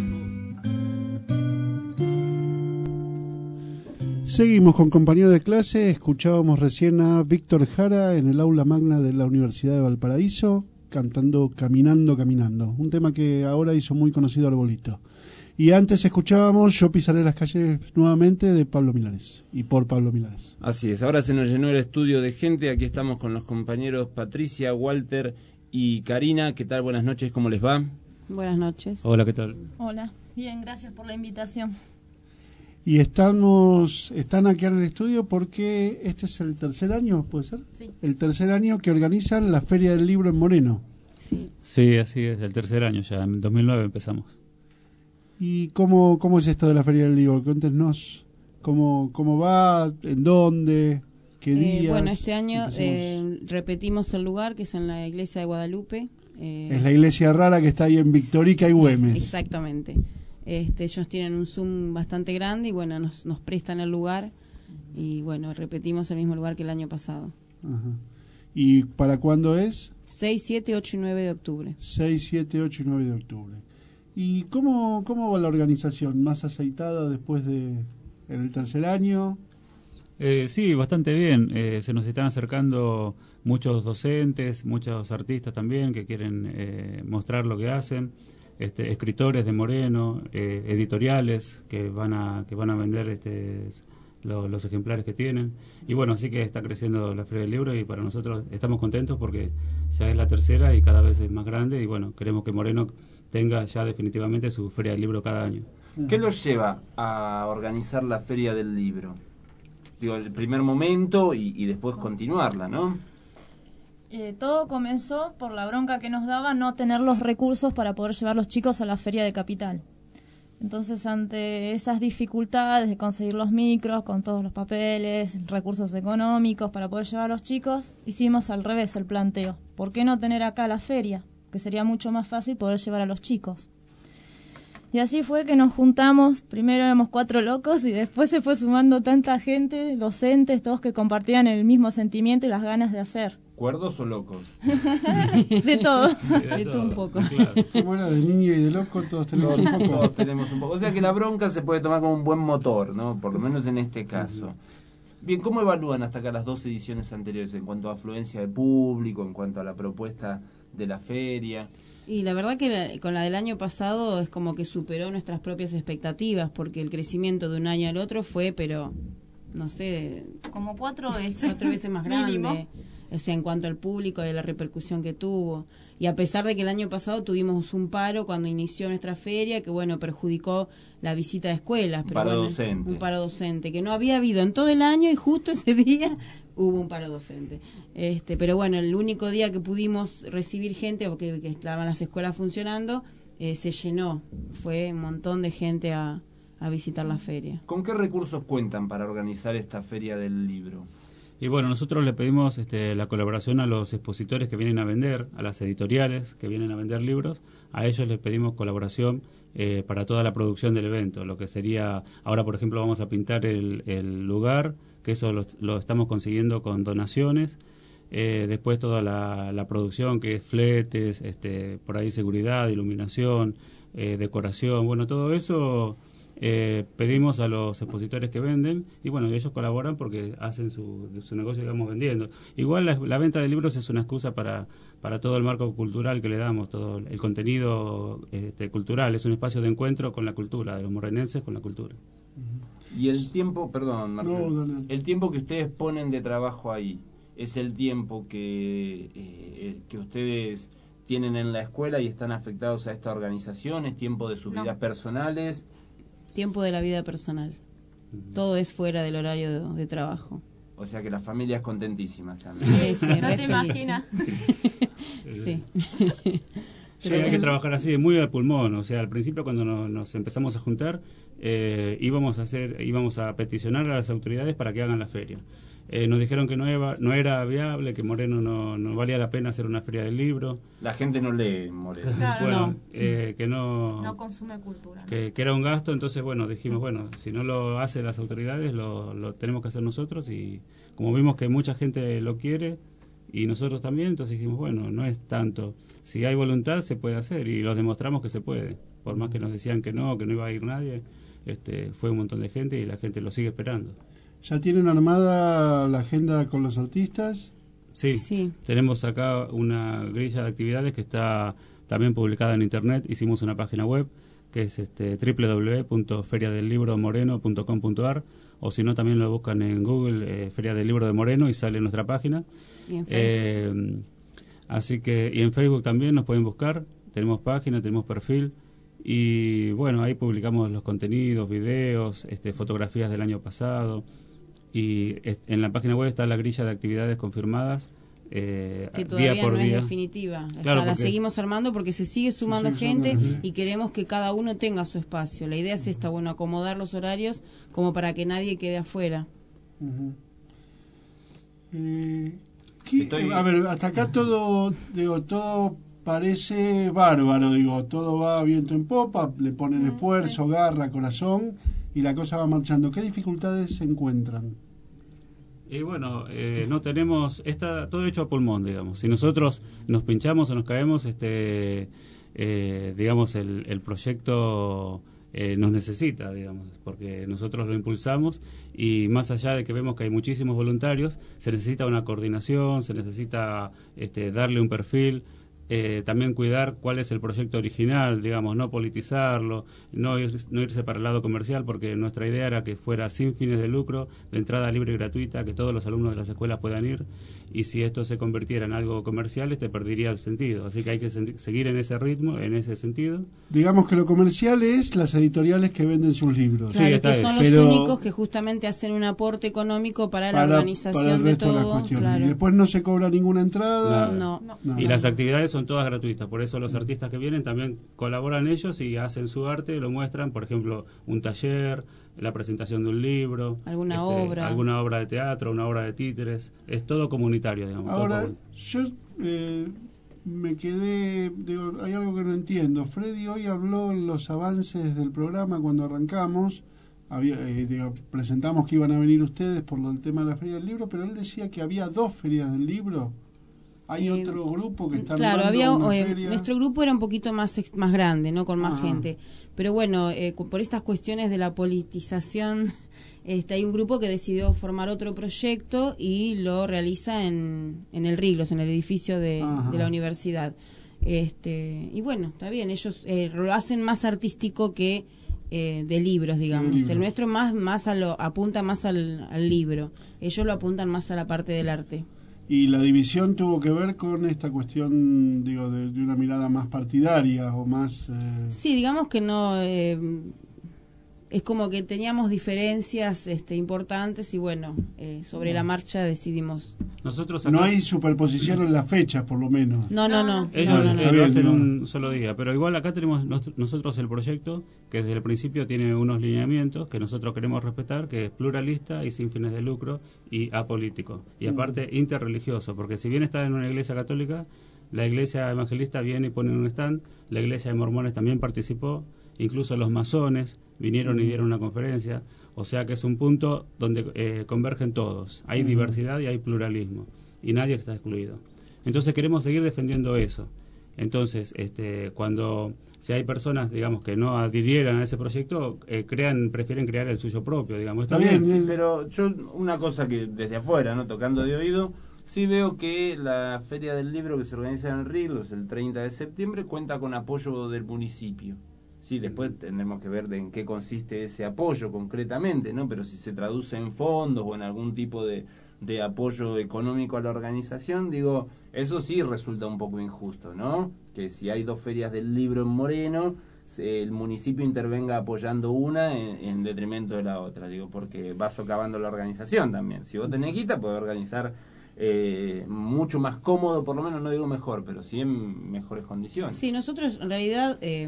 Seguimos con compañero de clase. Escuchábamos recién a Víctor Jara en el aula magna de la Universidad de Valparaíso cantando Caminando, Caminando, un tema que ahora hizo muy conocido Arbolito. Y antes escuchábamos Yo pisaré las calles nuevamente de Pablo Milanés y por Pablo Milanés. Así es, ahora se nos llenó el estudio de gente. Aquí estamos con los compañeros Patricia, Walter y Karina. ¿Qué tal? Buenas noches, ¿cómo les va? Buenas noches. Hola, ¿qué tal? Hola, bien, gracias por la invitación. Y estamos, están aquí en el estudio porque este es el tercer año, ¿puede ser? Sí. El tercer año que organizan la Feria del Libro en Moreno. Sí. Sí, así es, el tercer año ya, en dos mil nueve empezamos. ¿Y cómo, cómo es esto de la Feria del Libro? Cuéntenos cómo, cómo va, en dónde, qué Eh, días. bueno, este año Empecemos. eh, repetimos el lugar, que es en la iglesia de Guadalupe. eh, Es la iglesia rara que está ahí en Victorica y Güemes. Exactamente. Este, ellos tienen un Zoom bastante grande y bueno, nos, nos prestan el lugar y bueno, repetimos el mismo lugar que el año pasado. Ajá. ¿Y para cuándo es? seis, siete, ocho y nueve de octubre. seis, siete, ocho y nueve de octubre. ¿Y cómo, cómo va la organización? ¿Más aceitada después de en el tercer año? Eh, sí, bastante bien. Eh, se nos están acercando muchos docentes, muchos artistas también que quieren eh, mostrar lo que hacen. Este, escritores de Moreno, eh, editoriales que van a que van a vender este, lo, los ejemplares que tienen. Y bueno, así que está creciendo la Feria del Libro y para nosotros estamos contentos porque ya es la tercera y cada vez es más grande y bueno, queremos que Moreno tenga ya definitivamente su Feria del Libro cada año. ¿Qué los lleva a organizar la Feria del Libro? Digo, el primer momento y, y después continuarla, ¿no? Eh, todo comenzó por la bronca que nos daba no tener los recursos para poder llevar los chicos a la feria de Capital. Entonces, ante esas dificultades de conseguir los micros con todos los papeles, recursos económicos para poder llevar a los chicos, hicimos al revés el planteo. ¿Por qué no tener acá la feria? Que sería mucho más fácil poder llevar a los chicos. Y así fue que nos juntamos, primero éramos cuatro locos y después se fue sumando tanta gente, docentes, todos que compartían el mismo sentimiento y las ganas de hacer. ¿Cuerdos o locos? De todo. De, De todo un poco. Claro. Como era de niño y de loco, todos tenemos un poco. Todos tenemos un poco. O sea que la bronca se puede tomar como un buen motor, ¿no? Por lo menos en este caso. Bien, ¿cómo evalúan hasta acá las dos ediciones anteriores en cuanto a afluencia de público, en cuanto a la propuesta de la feria? Y la verdad que la, con la del año pasado es como que superó nuestras propias expectativas, porque el crecimiento de un año al otro fue, pero, no sé... Como cuatro veces. Cuatro veces más grande. Mínimo. O sea, en cuanto al público y a la repercusión que tuvo. Y a pesar de que el año pasado tuvimos un paro cuando inició nuestra feria, que bueno, perjudicó la visita de escuelas. Un pero paro bueno, docente. Un paro docente, que no había habido en todo el año y justo ese día hubo un paro docente. Este, pero bueno, el único día que pudimos recibir gente, porque que estaban las escuelas funcionando, eh, se llenó. Fue un montón de gente a, a visitar la feria. ¿Con qué recursos cuentan para organizar esta Feria del Libro? Y bueno, nosotros le pedimos este, la colaboración a los expositores que vienen a vender, a las editoriales que vienen a vender libros. A ellos les pedimos colaboración eh, para toda la producción del evento. Lo que sería, ahora por ejemplo vamos a pintar el, el lugar, que eso lo, lo estamos consiguiendo con donaciones. Eh, después toda la, la producción, que es fletes, este, por ahí seguridad, iluminación, eh, decoración, bueno, todo eso... Eh, pedimos a los expositores que venden y bueno, ellos colaboran porque hacen su, su negocio, digamos, vendiendo. Igual la, la venta de libros es una excusa para, para todo el marco cultural que le damos, todo el contenido este, cultural, es un espacio de encuentro con la cultura, de los morenenses con la cultura. Y el tiempo, perdón, Marcelo, No, dale. el tiempo que ustedes ponen de trabajo ahí, ¿es el tiempo que, eh, que ustedes tienen en la escuela y están afectados a esta organización? ¿Es tiempo de sus No. vidas personales? Tiempo de la vida personal. Todo es fuera del horario de, de trabajo. O sea que las familias contentísimas también. Sí, sí, No re te feliz. imaginas. Sí. Sí. Sí, hay que trabajar así, muy al pulmón. O sea, al principio cuando nos, nos empezamos a juntar, eh, íbamos a hacer, íbamos a peticionar a las autoridades para que hagan la feria. Eh, nos dijeron que no era, no era viable, que Moreno no, no valía la pena hacer una feria del libro. La gente no lee Moreno. Claro, bueno, no. eh, que no, No consume cultura. ¿no? que, que era un gasto, entonces bueno, dijimos, bueno, si no lo hacen las autoridades, lo, lo tenemos que hacer nosotros y como vimos que mucha gente lo quiere y nosotros también, entonces dijimos, bueno, no es tanto. Si hay voluntad se puede hacer y los demostramos que se puede. Por más que nos decían que no, que no iba a ir nadie, este, fue un montón de gente y la gente lo sigue esperando. ¿Ya tienen armada la agenda con los artistas? Sí, Sí. tenemos acá una grilla de actividades que está también publicada en internet. Hicimos una página web que es este, doble u doble u doble u punto feria del libro moreno punto com punto a r o si no también lo buscan en Google, eh, Feria del Libro de Moreno, y sale nuestra página. Y en Facebook. Eh, así que, y en Facebook también nos pueden buscar, tenemos página, tenemos perfil Y bueno, ahí publicamos los contenidos, videos, este, fotografías del año pasado. Y en la página web está la grilla de actividades confirmadas. Eh, que todavía día por no día. es definitiva. Claro, Hasta la porque... seguimos armando porque se sigue sumando se sigue gente sumando, sí. Y queremos que cada uno tenga su espacio. La idea es esta, bueno, acomodar los horarios como para que nadie quede afuera. Uh-huh. eh, ¿qué, Estoy... A ver, hasta acá todo, digo, todo parece bárbaro, digo, todo va viento en popa, le ponen esfuerzo, garra, corazón y la cosa va marchando. ¿Qué dificultades se encuentran? Y bueno, eh, no tenemos, está todo hecho a pulmón, digamos. Si nosotros nos pinchamos o nos caemos, este, eh, digamos, el, el proyecto eh, nos necesita, digamos, porque nosotros lo impulsamos y más allá de que vemos que hay muchísimos voluntarios, se necesita una coordinación, se necesita este, darle un perfil. Eh, también cuidar cuál es el proyecto original, digamos, no politizarlo, no, ir, no irse para el lado comercial, porque nuestra idea era que fuera sin fines de lucro, de entrada libre y gratuita, que todos los alumnos de las escuelas puedan ir, y si esto se convirtiera en algo comercial, este perdería el sentido. Así que hay que seguir en ese ritmo, en ese sentido. Digamos que lo comercial es las editoriales que venden sus libros. Claro, sí, que son bien. los Pero únicos que justamente hacen un aporte económico para, para la organización para el resto de de, todo. las cuestiones. Claro. Y después no se cobra ninguna entrada. No. no. no. Y las actividades son todas gratuitas, por eso los artistas que vienen también colaboran ellos y hacen su arte, lo muestran, por ejemplo, un taller, la presentación de un libro, alguna este, obra, alguna obra de teatro, una obra de títeres, es todo comunitario, digamos. Ahora, todo yo eh, me quedé, digo, hay algo que no entiendo. Freddy hoy habló en los avances del programa cuando arrancamos, había, eh, digo, presentamos que iban a venir ustedes por el tema de la Feria del Libro, pero él decía que había dos ferias del libro. Hay eh, otro grupo que está claro, había una eh, feria. Nuestro grupo era un poquito más más grande, no con más Ajá. gente, pero bueno, eh, por estas cuestiones de la politización, este, hay un grupo que decidió formar otro proyecto y lo realiza en, en el Riglos, en el edificio de, de la universidad. Este, y bueno, está bien, ellos eh, lo hacen más artístico que eh, de libros, digamos. De libros. El nuestro más más a lo apunta más al, al libro, ellos lo apuntan más a la parte del arte. Y la división tuvo que ver con esta cuestión, digo, de, de una mirada más partidaria o más... Eh... Sí, digamos que no... Eh, es como que teníamos diferencias este, importantes y bueno, eh, sobre la marcha decidimos... Nosotros acá... No hay superposición en las fechas, por lo menos. No, no, no. Ellos no, no, no. lo hacen un solo día, pero igual acá tenemos nosotros el proyecto que desde el principio tiene unos lineamientos que nosotros queremos respetar, que es pluralista y sin fines de lucro y apolítico. Y aparte interreligioso, porque si bien está en una iglesia católica, la iglesia evangelista viene y pone un stand, la iglesia de mormones también participó, incluso los masones vinieron y dieron una conferencia, o sea que es un punto donde eh, convergen todos, hay uh-huh. diversidad y hay pluralismo, y nadie está excluido. Entonces queremos seguir defendiendo eso. Entonces, este, cuando si hay personas, digamos, que no adhirieran a ese proyecto, eh, crean, prefieren crear el suyo propio, digamos. Está bien, bien, pero yo una cosa que desde afuera, no tocando de oído, sí veo que la Feria del Libro que se organiza en el Riglos el treinta de septiembre cuenta con apoyo del municipio. Sí, después tendremos que ver de en qué consiste ese apoyo concretamente, ¿no? Pero si se traduce en fondos o en algún tipo de, de apoyo económico a la organización, digo, eso sí resulta un poco injusto, ¿no? Que si hay dos ferias del libro en Moreno, el municipio intervenga apoyando una en, en detrimento de la otra, digo, porque va socavando la organización también. Si vos tenés guita, podés organizar eh, mucho más cómodo, por lo menos, no digo mejor, pero sí en mejores condiciones. Sí, nosotros en realidad... Eh...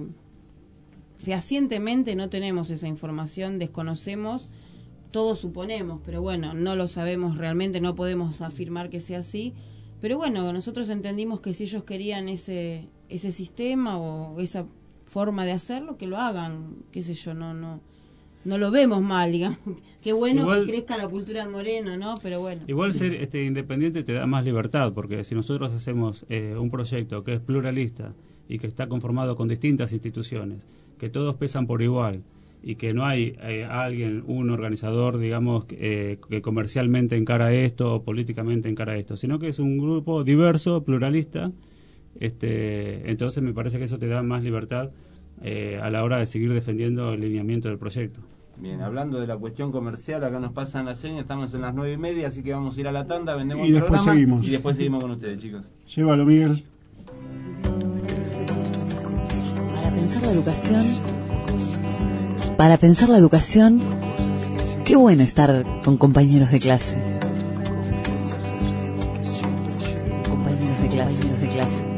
fehacientemente no tenemos esa información, desconocemos, todos suponemos, pero bueno, no lo sabemos realmente, no podemos afirmar que sea así, pero bueno, nosotros entendimos que si ellos querían ese ese sistema o esa forma de hacerlo, que lo hagan, qué sé yo, no no no lo vemos mal, digamos. Qué bueno igual, que crezca la cultura en Moreno, ¿no? Pero bueno. Igual ser este independiente te da más libertad, porque si nosotros hacemos eh, un proyecto que es pluralista y que está conformado con distintas instituciones, que todos pesan por igual y que no hay eh, alguien, un organizador, digamos, eh, que comercialmente encara esto o políticamente encara esto, sino que es un grupo diverso, pluralista, este, entonces me parece que eso te da más libertad eh, a la hora de seguir defendiendo el lineamiento del proyecto. Bien, hablando de la cuestión comercial, acá nos pasan las señas, estamos en las nueve y media, así que vamos a ir a la tanda, vendemos y el después programa seguimos. Y después seguimos con ustedes, chicos. Llévalo, Miguel. pensar la educación, para pensar la educación, qué bueno estar con compañeros de clase. Compañeros de clase, compañeros de clase.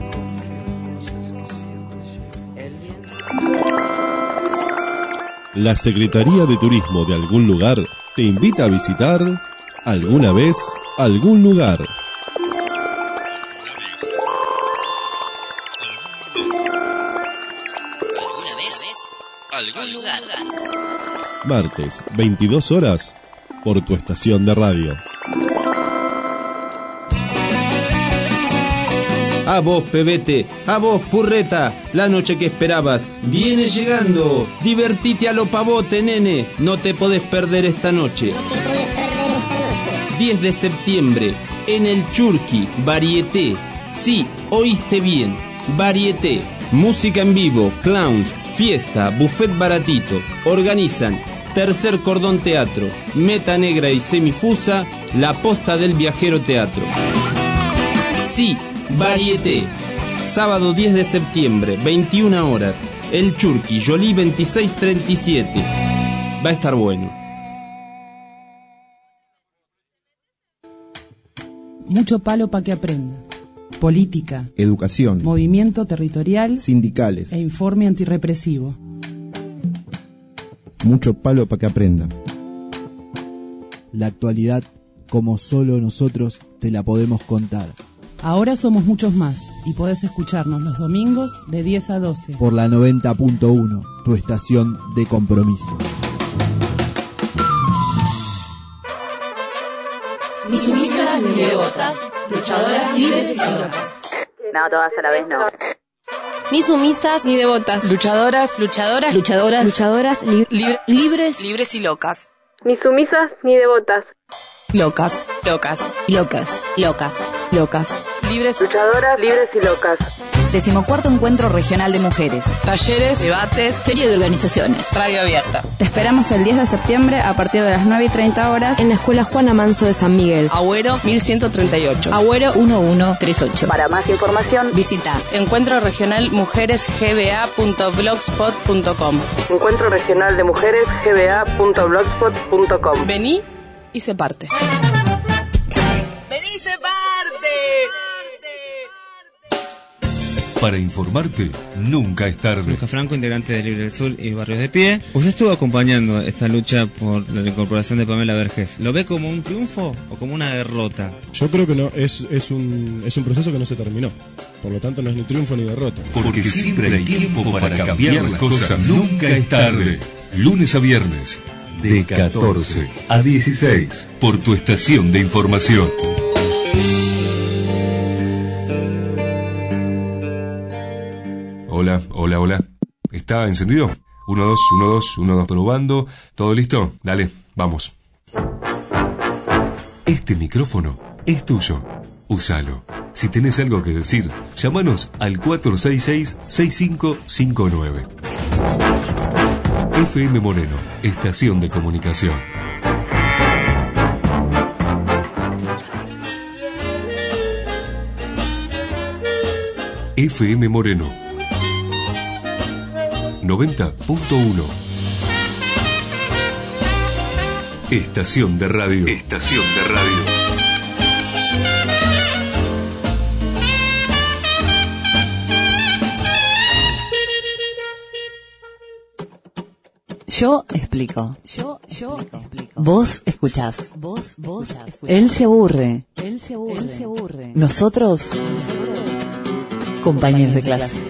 La Secretaría de Turismo de algún lugar te invita a visitar alguna vez algún lugar. ¿Alguna vez algún lugar? Martes, veintidós horas, por tu estación de radio. A vos, pebete, a vos, purreta, la noche que esperabas viene llegando. Divertite a lo pavote, nene, no te podés perder esta noche. diez de septiembre, en el Churqui, Varieté. Sí, oíste bien, Varieté. Música en vivo, clowns, fiesta, buffet baratito. Organizan Tercer Cordón Teatro, Meta Negra y Semifusa, La Posta del Viajero Teatro. Sí, Varieté. Sábado diez de septiembre, veintiuna horas. El Churqui, Jolie veintiséis treinta y siete. Va a estar bueno. Mucho palo para que aprenda. Política, educación, movimiento territorial, sindicales e informe antirrepresivo. Mucho palo para que aprenda. La actualidad, como solo nosotros te la podemos contar. Ahora somos muchos más y podés escucharnos los domingos de diez a doce. Por la noventa punto uno, tu estación de compromiso. Ni sumisas ni devotas, luchadoras libres y locas. No, todas a la vez no. Ni sumisas ni devotas, luchadoras, luchadoras, luchadoras, luchadoras li libre, libres, libres y locas. Ni sumisas ni devotas, locas, locas, locas, locas, locas, libres, luchadoras, libres y locas. Decimocuarto Encuentro Regional de Mujeres. Talleres, debates, serie de organizaciones. Radio abierta. Te esperamos el diez de septiembre a partir de las nueve y treinta horas en la Escuela Juana Manso de San Miguel. Agüero mil ciento treinta y ocho. Agüero uno uno tres ocho. Para más información, visita Encuentro Regional Mujeres G B A punto blogspot punto com. Encuentro Regional de Mujeres G B A punto blogspot punto com. Vení y se parte. ¡Vení y se parte! Para informarte, nunca es tarde. Lucas Franco, integrante de Libre del Sur y Barrios de Pie. Usted estuvo acompañando esta lucha por la incorporación de Pamela Vergés. ¿Lo ve como un triunfo o como una derrota? Yo creo que no, es, es, un, es un proceso que no se terminó. Por lo tanto, no es ni triunfo ni derrota. Porque siempre hay tiempo para cambiar las cosas. Nunca es tarde. Lunes a viernes, de catorce a dieciséis, por tu estación de información. Hola, hola, hola. ¿Está encendido? uno, dos, uno, dos, uno, dos, probando. ¿Todo listo? Dale, vamos. Este micrófono es tuyo. Úsalo. Si tenés algo que decir, llámanos al cuatro seis seis, seis cinco cinco nueve. F M Moreno, estación de comunicación. F M Moreno noventa punto uno. Estación de radio. Estación de radio. Yo explico. Yo, yo explico. Vos escuchás. Vos, vos. Él se aburre. Él se aburre. Él se aburre. Nosotros, compañeros de clase.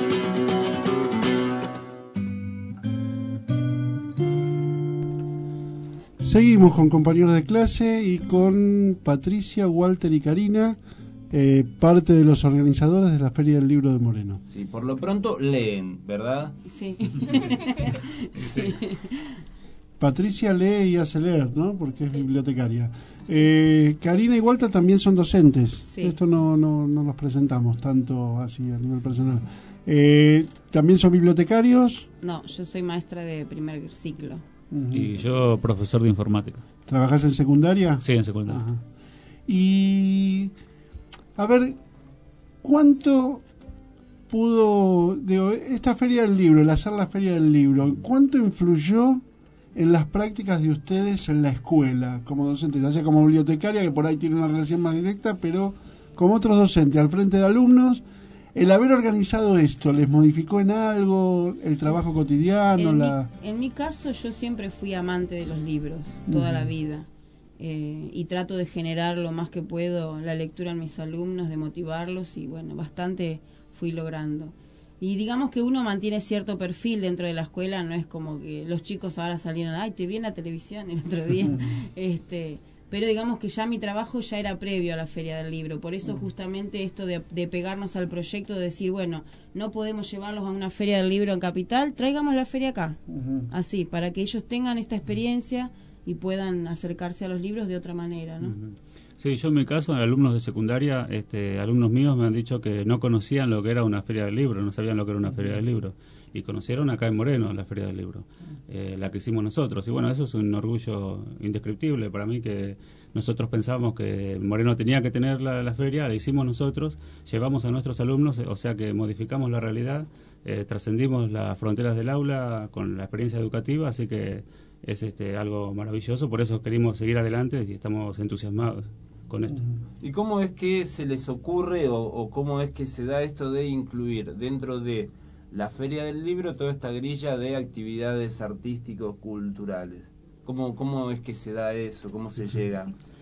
Seguimos con compañeros de clase y con Patricia, Walter y Karina, eh, parte de los organizadores de la Feria del Libro de Moreno. Sí, por lo pronto leen, ¿verdad? Sí. Sí. Patricia lee y hace leer, ¿no? Porque es bibliotecaria. Eh, Karina y Walter también son docentes. Sí. Esto no, no, no los presentamos tanto así a nivel personal. Eh, ¿También son bibliotecarios? No, yo soy maestra de primer ciclo. Uh-huh. Y yo profesor de informática. ¿Trabajás en secundaria? Sí, en secundaria. Ajá. Y a ver, ¿cuánto pudo, digo, esta feria del libro, el hacer la feria del libro, ¿cuánto influyó en las prácticas de ustedes en la escuela como docentes? Ya sea como bibliotecaria, que por ahí tiene una relación más directa, pero como otros docentes al frente de alumnos, el haber organizado esto, ¿les modificó en algo el trabajo cotidiano? En, la... mi, en mi caso, yo siempre fui amante de los libros, toda uh-huh. la vida. Eh, y trato de generar lo más que puedo la lectura en mis alumnos, de motivarlos, y bueno, bastante fui logrando. Y digamos que uno mantiene cierto perfil dentro de la escuela, no es como que los chicos ahora salieron, ay, te vi en la televisión el otro día, este, pero digamos que ya mi trabajo ya era previo a la Feria del Libro, por eso justamente esto de, de pegarnos al proyecto, de decir, bueno, no podemos llevarlos a una Feria del Libro en Capital, traigamos la feria acá, uh-huh. así, para que ellos tengan esta experiencia y puedan acercarse a los libros de otra manera, ¿no? Uh-huh. Sí, yo en mi caso, alumnos de secundaria, este, alumnos míos me han dicho que no conocían lo que era una feria del libro, no sabían lo que era una feria del libro, y conocieron acá en Moreno la feria del libro, eh, la que hicimos nosotros, y bueno, eso es un orgullo indescriptible para mí, que nosotros pensábamos que Moreno tenía que tener la, la feria, la hicimos nosotros, llevamos a nuestros alumnos, o sea que modificamos la realidad, eh, trascendimos las fronteras del aula con la experiencia educativa, así que es este algo maravilloso, por eso queremos seguir adelante y estamos entusiasmados con esto. ¿Y cómo es que se les ocurre o, o cómo es que se da esto de incluir dentro de la Feria del Libro toda esta grilla de actividades artísticos culturales? ¿Cómo, cómo es que se da eso? ¿Cómo se llega?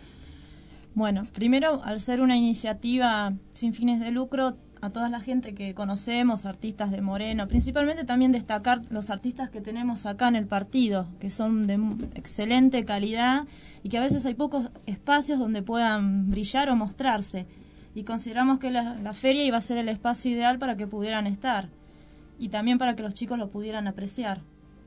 Bueno, primero, al ser una iniciativa sin fines de lucro, a toda la gente que conocemos, artistas de Moreno, principalmente también destacar los artistas que tenemos acá en el partido, que son de excelente calidad y que a veces hay pocos espacios donde puedan brillar o mostrarse. Y consideramos que la, la feria iba a ser el espacio ideal para que pudieran estar y también para que los chicos lo pudieran apreciar.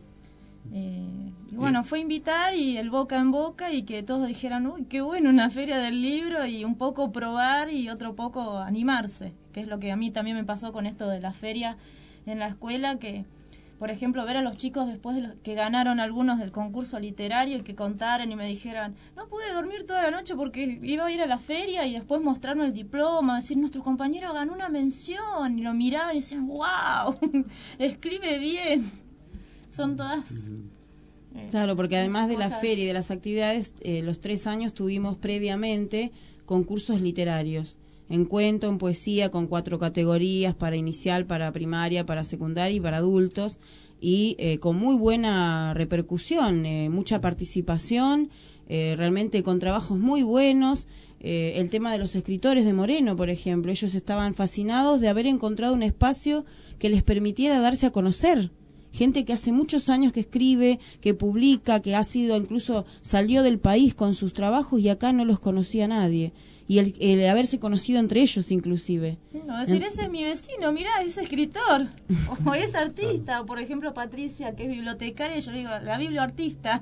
Eh, y bueno, fue invitar y el boca en boca y que todos dijeran, uy, qué bueno, una feria del libro, y un poco probar y otro poco animarse, que es lo que a mí también me pasó con esto de la feria en la escuela, que por ejemplo ver a los chicos después de los que ganaron algunos del concurso literario y que contaran y me dijeran, no pude dormir toda la noche porque iba a ir a la feria, y después mostrarme el diploma, decir, nuestro compañero ganó una mención, y lo miraban y decían, wow, escribe bien. Son todas... Eh, claro, porque además de cosas... la feria y de las actividades, eh, los tres años tuvimos previamente concursos literarios, en cuento, en poesía, con cuatro categorías, para inicial, para primaria, para secundaria y para adultos, y eh, con muy buena repercusión, eh, mucha participación, eh, realmente con trabajos muy buenos. Eh, el tema de los escritores de Moreno, por ejemplo, ellos estaban fascinados de haber encontrado un espacio que les permitiera darse a conocer. Gente que hace muchos años que escribe, que publica, que ha sido, incluso salió del país con sus trabajos y acá no los conocía nadie. Y el, el haberse conocido entre ellos inclusive. No, decir, ese es mi vecino, mirá, es escritor, o es artista, o por ejemplo Patricia, que es bibliotecaria, yo le digo, la biblioartista.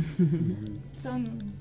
Son...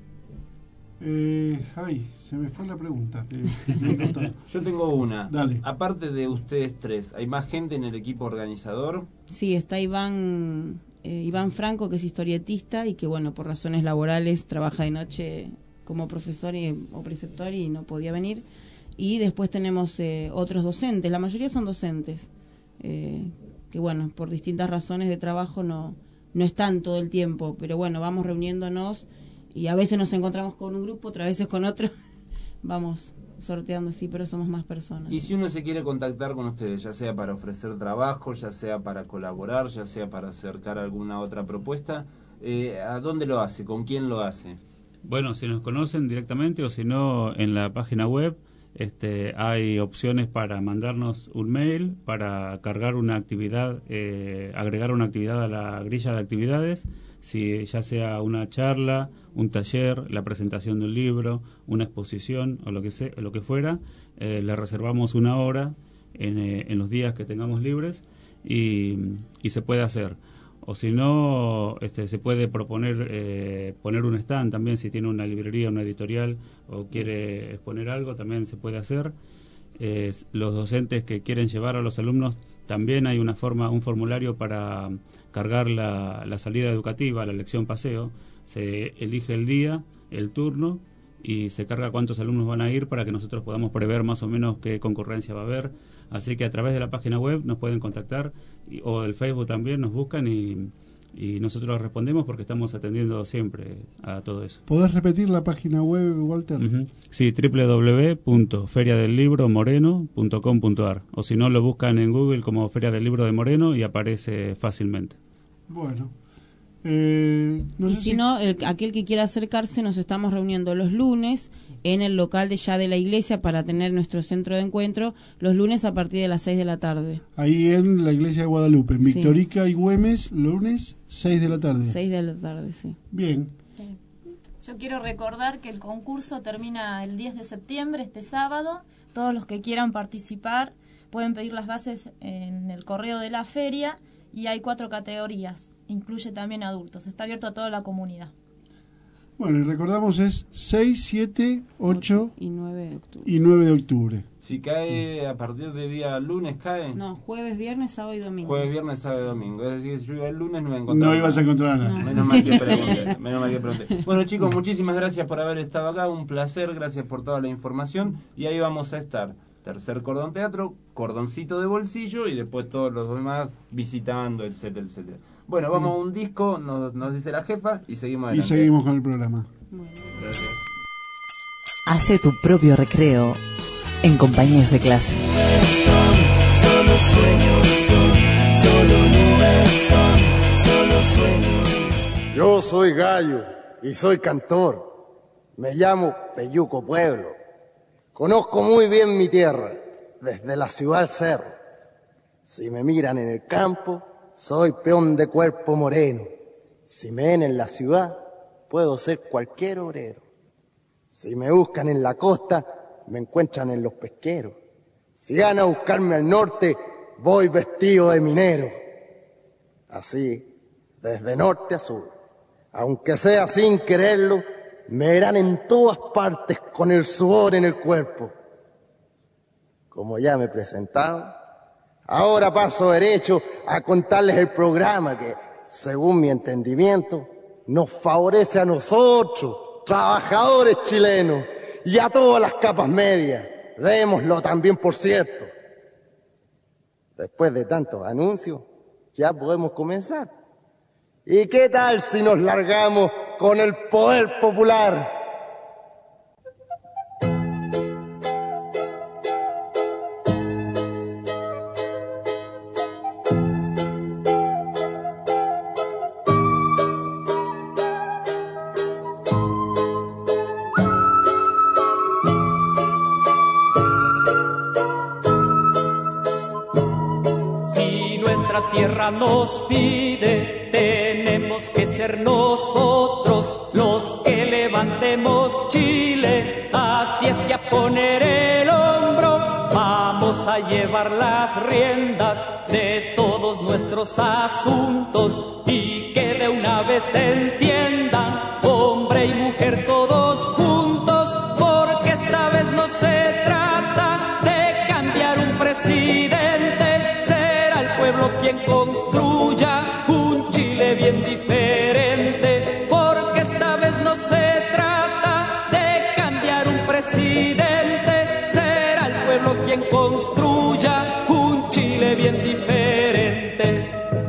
Eh, ay, se me fue la pregunta. Yo tengo una. Dale. Aparte de ustedes tres, ¿hay más gente en el equipo organizador? Sí, está Iván eh, Iván Franco, que es historietista y que, bueno, por razones laborales trabaja de noche como profesor y, o preceptor y no podía venir. Y después tenemos eh, otros docentes, la mayoría son docentes, eh, que, bueno, por distintas razones de trabajo no, no están todo el tiempo, pero bueno, vamos reuniéndonos. Y a veces nos encontramos con un grupo, otras veces con otro. Vamos sorteando, sí, pero somos más personas. Y si uno se quiere contactar con ustedes, ya sea para ofrecer trabajo, ya sea para colaborar, ya sea para acercar alguna otra propuesta, eh, ¿a dónde lo hace? ¿Con quién lo hace? Bueno, si nos conocen directamente o si no, en la página web este, hay opciones para mandarnos un mail, para cargar una actividad, eh, agregar una actividad a la grilla de actividades, si ya sea una charla, un taller, la presentación de un libro, una exposición o lo que sea, lo que fuera, eh, le reservamos una hora en, eh, en los días que tengamos libres y, y se puede hacer. O si no, este, se puede proponer eh, poner un stand también, si tiene una librería, una editorial o quiere exponer algo, también se puede hacer. Eh, los docentes que quieren llevar a los alumnos, también hay una forma, un formulario para cargar la, la salida educativa, la lección paseo. Se elige el día, el turno y se carga cuántos alumnos van a ir para que nosotros podamos prever más o menos qué concurrencia va a haber. Así que a través de la página web nos pueden contactar y, o del Facebook también nos buscan y, y nosotros respondemos porque estamos atendiendo siempre a todo eso. ¿Podés repetir la página web, Walter? Uh-huh. Sí, doble u doble u doble u punto feria del libro moreno punto com punto a r, o si no lo buscan en Google como Feria del Libro de Moreno y aparece fácilmente. Bueno. Eh, no y sé si, si no, el, aquel que quiera acercarse, nos estamos reuniendo los lunes en el local de ya de la iglesia para tener nuestro centro de encuentro, los lunes a partir de las seis de la tarde. Ahí en la iglesia de Guadalupe, en Sí. Victorica y Güemes, lunes, seis de la tarde. seis de la tarde, sí. Bien. Yo quiero recordar que el concurso termina el diez de septiembre, este sábado. Todos los que quieran participar pueden pedir las bases en el correo de la feria y hay cuatro categorías. Incluye también adultos. Está abierto a toda la comunidad. Bueno, y recordamos es seis, siete, ocho y nueve de octubre. Y nueve de octubre. Si cae a partir de día lunes, cae. No, jueves, viernes, sábado y domingo. Jueves, viernes, sábado y domingo. Es decir, si yo iba el lunes no iba a encontrar. No ibas a encontrar nada. No. Menos mal que pregunté. Menos mal que pregunté. Bueno, chicos, muchísimas gracias por haber estado acá. Un placer. Gracias por toda la información. Y ahí vamos a estar. Tercer Cordón Teatro, Cordoncito de Bolsillo y después todos los demás visitando, etcétera, etcétera. Bueno, vamos a un disco, nos, nos dice la jefa y seguimos adelante. Y seguimos con el programa. Gracias. Hace tu propio recreo en compañeros de clase. Son solo sueños, son solo nubes, son solo sueños. Yo soy gallo y soy cantor. Me llamo Peyuco Pueblo. Conozco muy bien mi tierra, desde la ciudad al cerro. Si me miran en el campo, soy peón de cuerpo moreno. Si me ven en la ciudad, puedo ser cualquier obrero. Si me buscan en la costa, me encuentran en los pesqueros. Si van a buscarme al norte, voy vestido de minero. Así, desde norte a sur, aunque sea sin quererlo, me verán en todas partes con el sudor en el cuerpo. Como ya me he presentado, ahora paso derecho a contarles el programa que, según mi entendimiento, nos favorece a nosotros, trabajadores chilenos, y a todas las capas medias. Démoslo también, por cierto. Después de tantos anuncios, ya podemos comenzar. ¿Y qué tal si nos largamos con el poder popular? Si nuestra tierra nos pide, tenemos que ser nosotros los que levantemos Chile. Así es que a poner el hombro vamos a llevar las riendas de todos nuestros asuntos y que de una vez se entiendan, hombre y mujer todos juntos, porque esta vez no se trata de cambiar un presidente, será el pueblo quien construya un Chile bien diferente, porque esta vez no se trata de cambiar un presidente, será el pueblo quien construya un Chile bien diferente.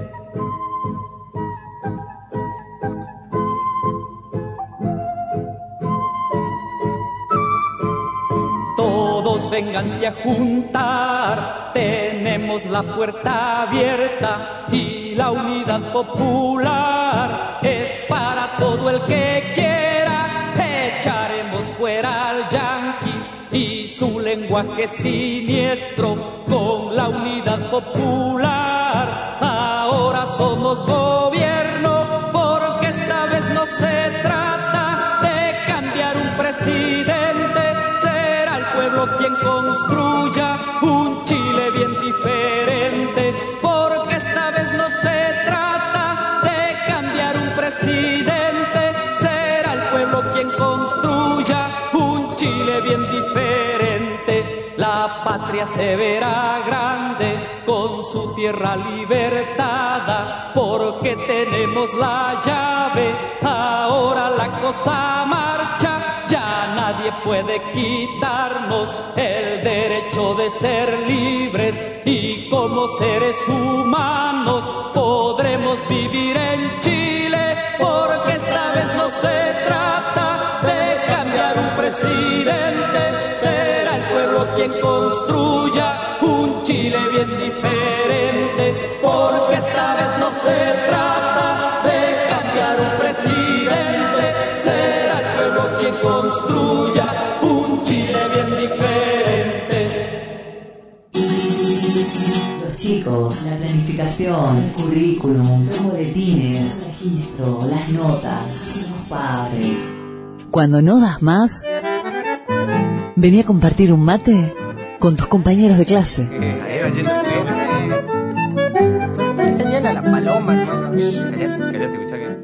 Todos vénganse a juntar, tenemos la puerta abierta y la unidad popular es para todo el que quiera. Echaremos fuera al yanqui y su lenguaje siniestro con la unidad popular. Ahora somos gobierno porque esta vez no se trata de cambiar un presidente, será el pueblo quien construya un Chile bien diferente, porque esta vez no se trata de cambiar un presidente, será el pueblo quien construya un Chile bien diferente. La patria se verá grande con su tierra libertada, porque tenemos la llave, ahora la cosa marcha, ya nadie puede quitarnos el derecho de ser libres y como seres humanos podremos vivir en Chile, porque esta vez no se trata de cambiar un presidente, será el pueblo quien construya un Chile bien diferente, porque esta vez no se trata de cambiar un presidente, será el pueblo quien construya un Chile bien diferente. Los chicos, la planificación, el currículum, los boletines, el registro, las notas, los padres. Cuando no das más, vení a compartir un mate con tus compañeros de clase. Enseñale a la paloma, hermano. Callate, callate, escuchá que...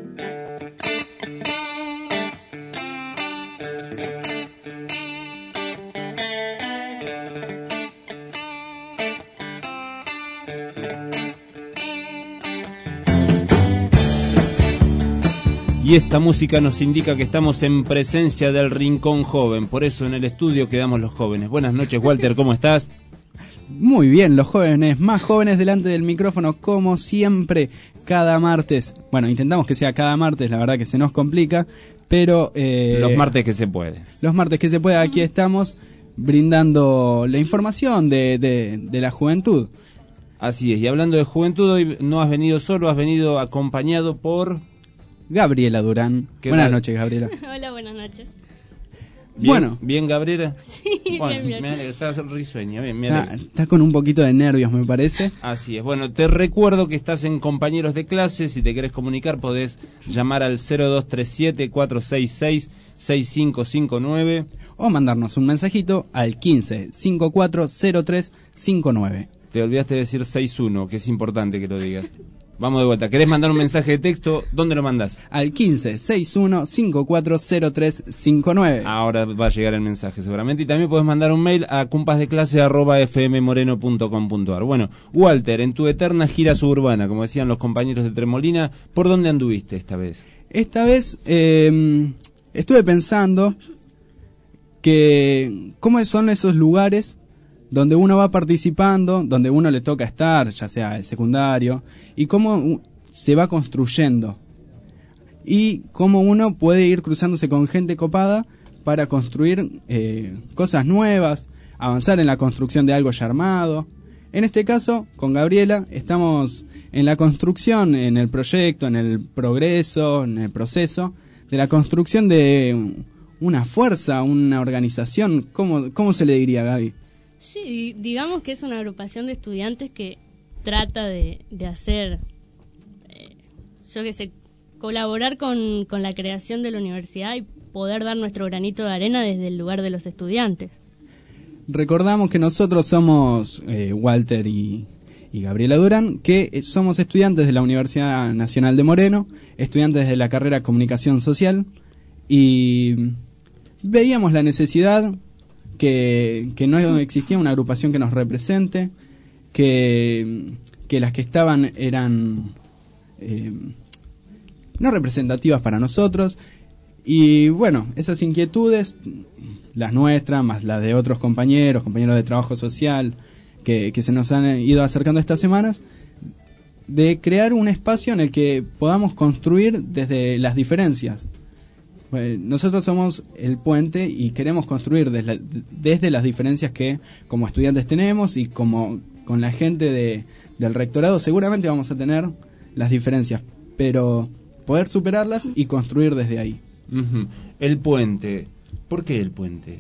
Y esta música nos indica que estamos en presencia del Rincón Joven, por eso en el estudio quedamos los jóvenes. Buenas noches, Walter, ¿cómo estás? Muy bien, los jóvenes, más jóvenes delante del micrófono, como siempre, cada martes. Bueno, intentamos que sea cada martes, la verdad que se nos complica, pero... Eh, los martes que se puede. Los martes que se puede, aquí estamos brindando la información de, de, de la juventud. Así es, y hablando de juventud, hoy no has venido solo, has venido acompañado por... Gabriela Durán. Buenas tal? noches, Gabriela. Hola, buenas noches. Bien, bueno. ¿Bien, Gabriela? Sí, bueno, bien, bien. Me alegra, estás risueña, bien, me está, está con un poquito de nervios, me parece. Así es. Bueno, te recuerdo que estás en Compañeros de Clase. Si te querés comunicar, podés llamar al cero dos tres siete, cuatro seis seis, seis cinco cinco nueve. O mandarnos un mensajito al quince, cincuenta y cuatro, cero tres cincuenta y nueve. Te olvidaste de decir sesenta y uno, que es importante que lo digas. Vamos de vuelta. ¿Querés mandar un mensaje de texto? ¿Dónde lo mandás? Al quince, sesenta y uno, cincuenta y cuatro, cero tres cincuenta y nueve. Ahora va a llegar el mensaje seguramente. Y también podés mandar un mail a compasdeclase arroba f m moreno punto com punto a r. Bueno, Walter, en tu eterna gira suburbana, como decían los compañeros de Tremolina, ¿por dónde anduviste esta vez? Esta vez eh, estuve pensando que cómo son esos lugares donde uno va participando, donde uno le toca estar, ya sea el secundario, y cómo se va construyendo. Y cómo uno puede ir cruzándose con gente copada para construir eh, cosas nuevas, avanzar en la construcción de algo ya armado. En este caso, con Gabriela, estamos en la construcción, en el proyecto, en el progreso, en el proceso, de la construcción de una fuerza, una organización. ¿Cómo, cómo se le diría, Gaby? Sí, digamos que es una agrupación de estudiantes que trata de, de hacer, eh, yo qué sé, colaborar con, con la creación de la universidad y poder dar nuestro granito de arena desde el lugar de los estudiantes. Recordamos que nosotros somos eh, Walter y, y Gabriela Durán, que somos estudiantes de la Universidad Nacional de Moreno, estudiantes de la carrera Comunicación Social, y veíamos la necesidad que, que no existía una agrupación que nos represente, que, que las que estaban eran eh, no representativas para nosotros. Y bueno, esas inquietudes, las nuestras, más las de otros compañeros, compañeros de trabajo social, que, que se nos han ido acercando estas semanas, de crear un espacio en el que podamos construir desde las diferencias. Nosotros somos el puente y queremos construir desde, desde las diferencias que como estudiantes tenemos, y como con la gente de, del rectorado seguramente vamos a tener las diferencias, pero poder superarlas y construir desde ahí. Uh-huh. El puente. ¿Por qué el puente?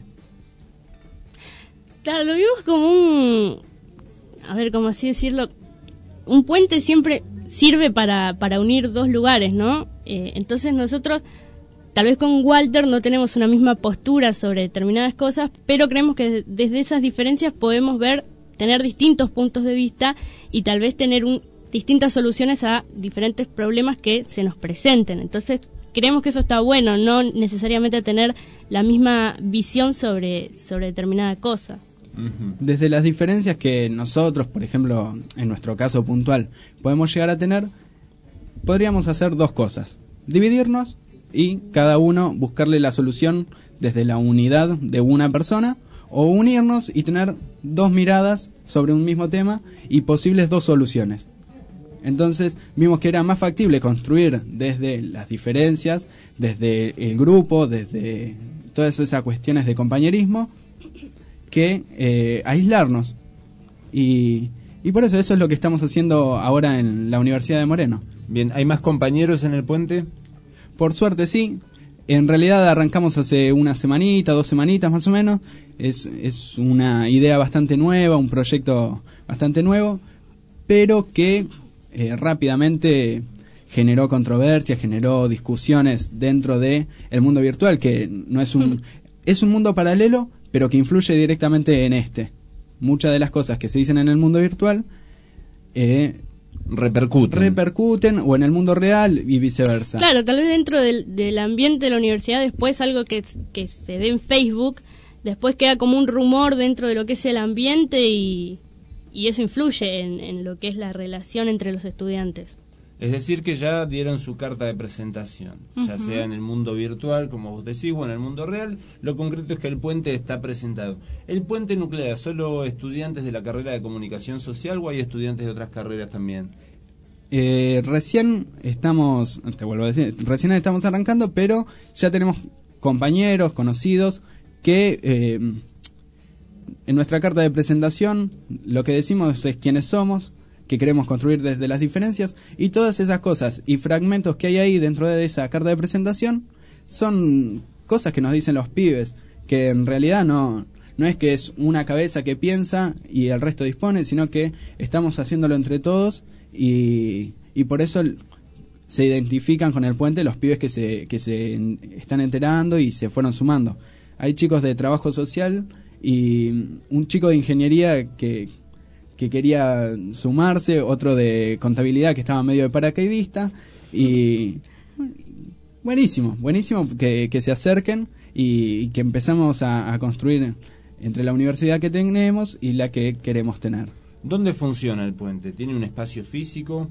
Claro, lo vimos como un... A ver, ¿cómo así decirlo? Un puente siempre sirve para, para unir dos lugares, ¿no? Eh, entonces nosotros, tal vez con Walter no tenemos una misma postura sobre determinadas cosas, pero creemos que desde esas diferencias podemos ver, tener distintos puntos de vista y tal vez tener un, distintas soluciones a diferentes problemas que se nos presenten. Entonces creemos que eso está bueno, no necesariamente tener la misma visión sobre, sobre determinada cosa. Desde las diferencias que nosotros, por ejemplo, en nuestro caso puntual, podemos llegar a tener, podríamos hacer dos cosas: dividirnos y cada uno buscarle la solución desde la unidad de una persona, o unirnos y tener dos miradas sobre un mismo tema y posibles dos soluciones. Entonces vimos que era más factible construir desde las diferencias, desde el grupo, desde todas esas cuestiones de compañerismo, que eh, aislarnos. Y, y por eso eso es lo que estamos haciendo ahora en la Universidad de Moreno. Bien, ¿hay más compañeros en el puente? Por suerte sí. En realidad arrancamos hace una semanita, dos semanitas más o menos. Es, es una idea bastante nueva, un proyecto bastante nuevo, pero que eh, rápidamente generó controversia, generó discusiones dentro de el mundo virtual, que no es un, es un mundo paralelo, pero que influye directamente en este. Muchas de las cosas que se dicen en el mundo virtual eh, repercuten. repercuten o en el mundo real y viceversa. Claro, tal vez dentro del, del ambiente de la universidad, después algo que, que se ve en Facebook, después queda como un rumor dentro de lo que es el ambiente y, y eso influye en, en lo que es la relación entre los estudiantes. Es decir, que ya dieron su carta de presentación, uh-huh. ya sea en el mundo virtual, como vos decís, o en el mundo real. Lo concreto es que el puente está presentado. ¿El puente nuclea solo estudiantes de la carrera de comunicación social o hay estudiantes de otras carreras también? Eh, recién estamos, te vuelvo a decir, recién estamos arrancando, pero ya tenemos compañeros, conocidos, que eh, en nuestra carta de presentación lo que decimos es quiénes somos, que queremos construir desde las diferencias, y todas esas cosas y fragmentos que hay ahí dentro de esa carta de presentación son cosas que nos dicen los pibes, que en realidad no, no es que es una cabeza que piensa y el resto dispone, sino que estamos haciéndolo entre todos y, y por eso se identifican con el puente los pibes que se, que se están enterando y se fueron sumando. Hay chicos de trabajo social y un chico de ingeniería que que quería sumarse, otro de contabilidad que estaba medio de paracaidista, y buenísimo, buenísimo que, que se acerquen y, y que empezamos a, a construir entre la universidad que tenemos y la que queremos tener. ¿Dónde funciona el puente? ¿Tiene un espacio físico?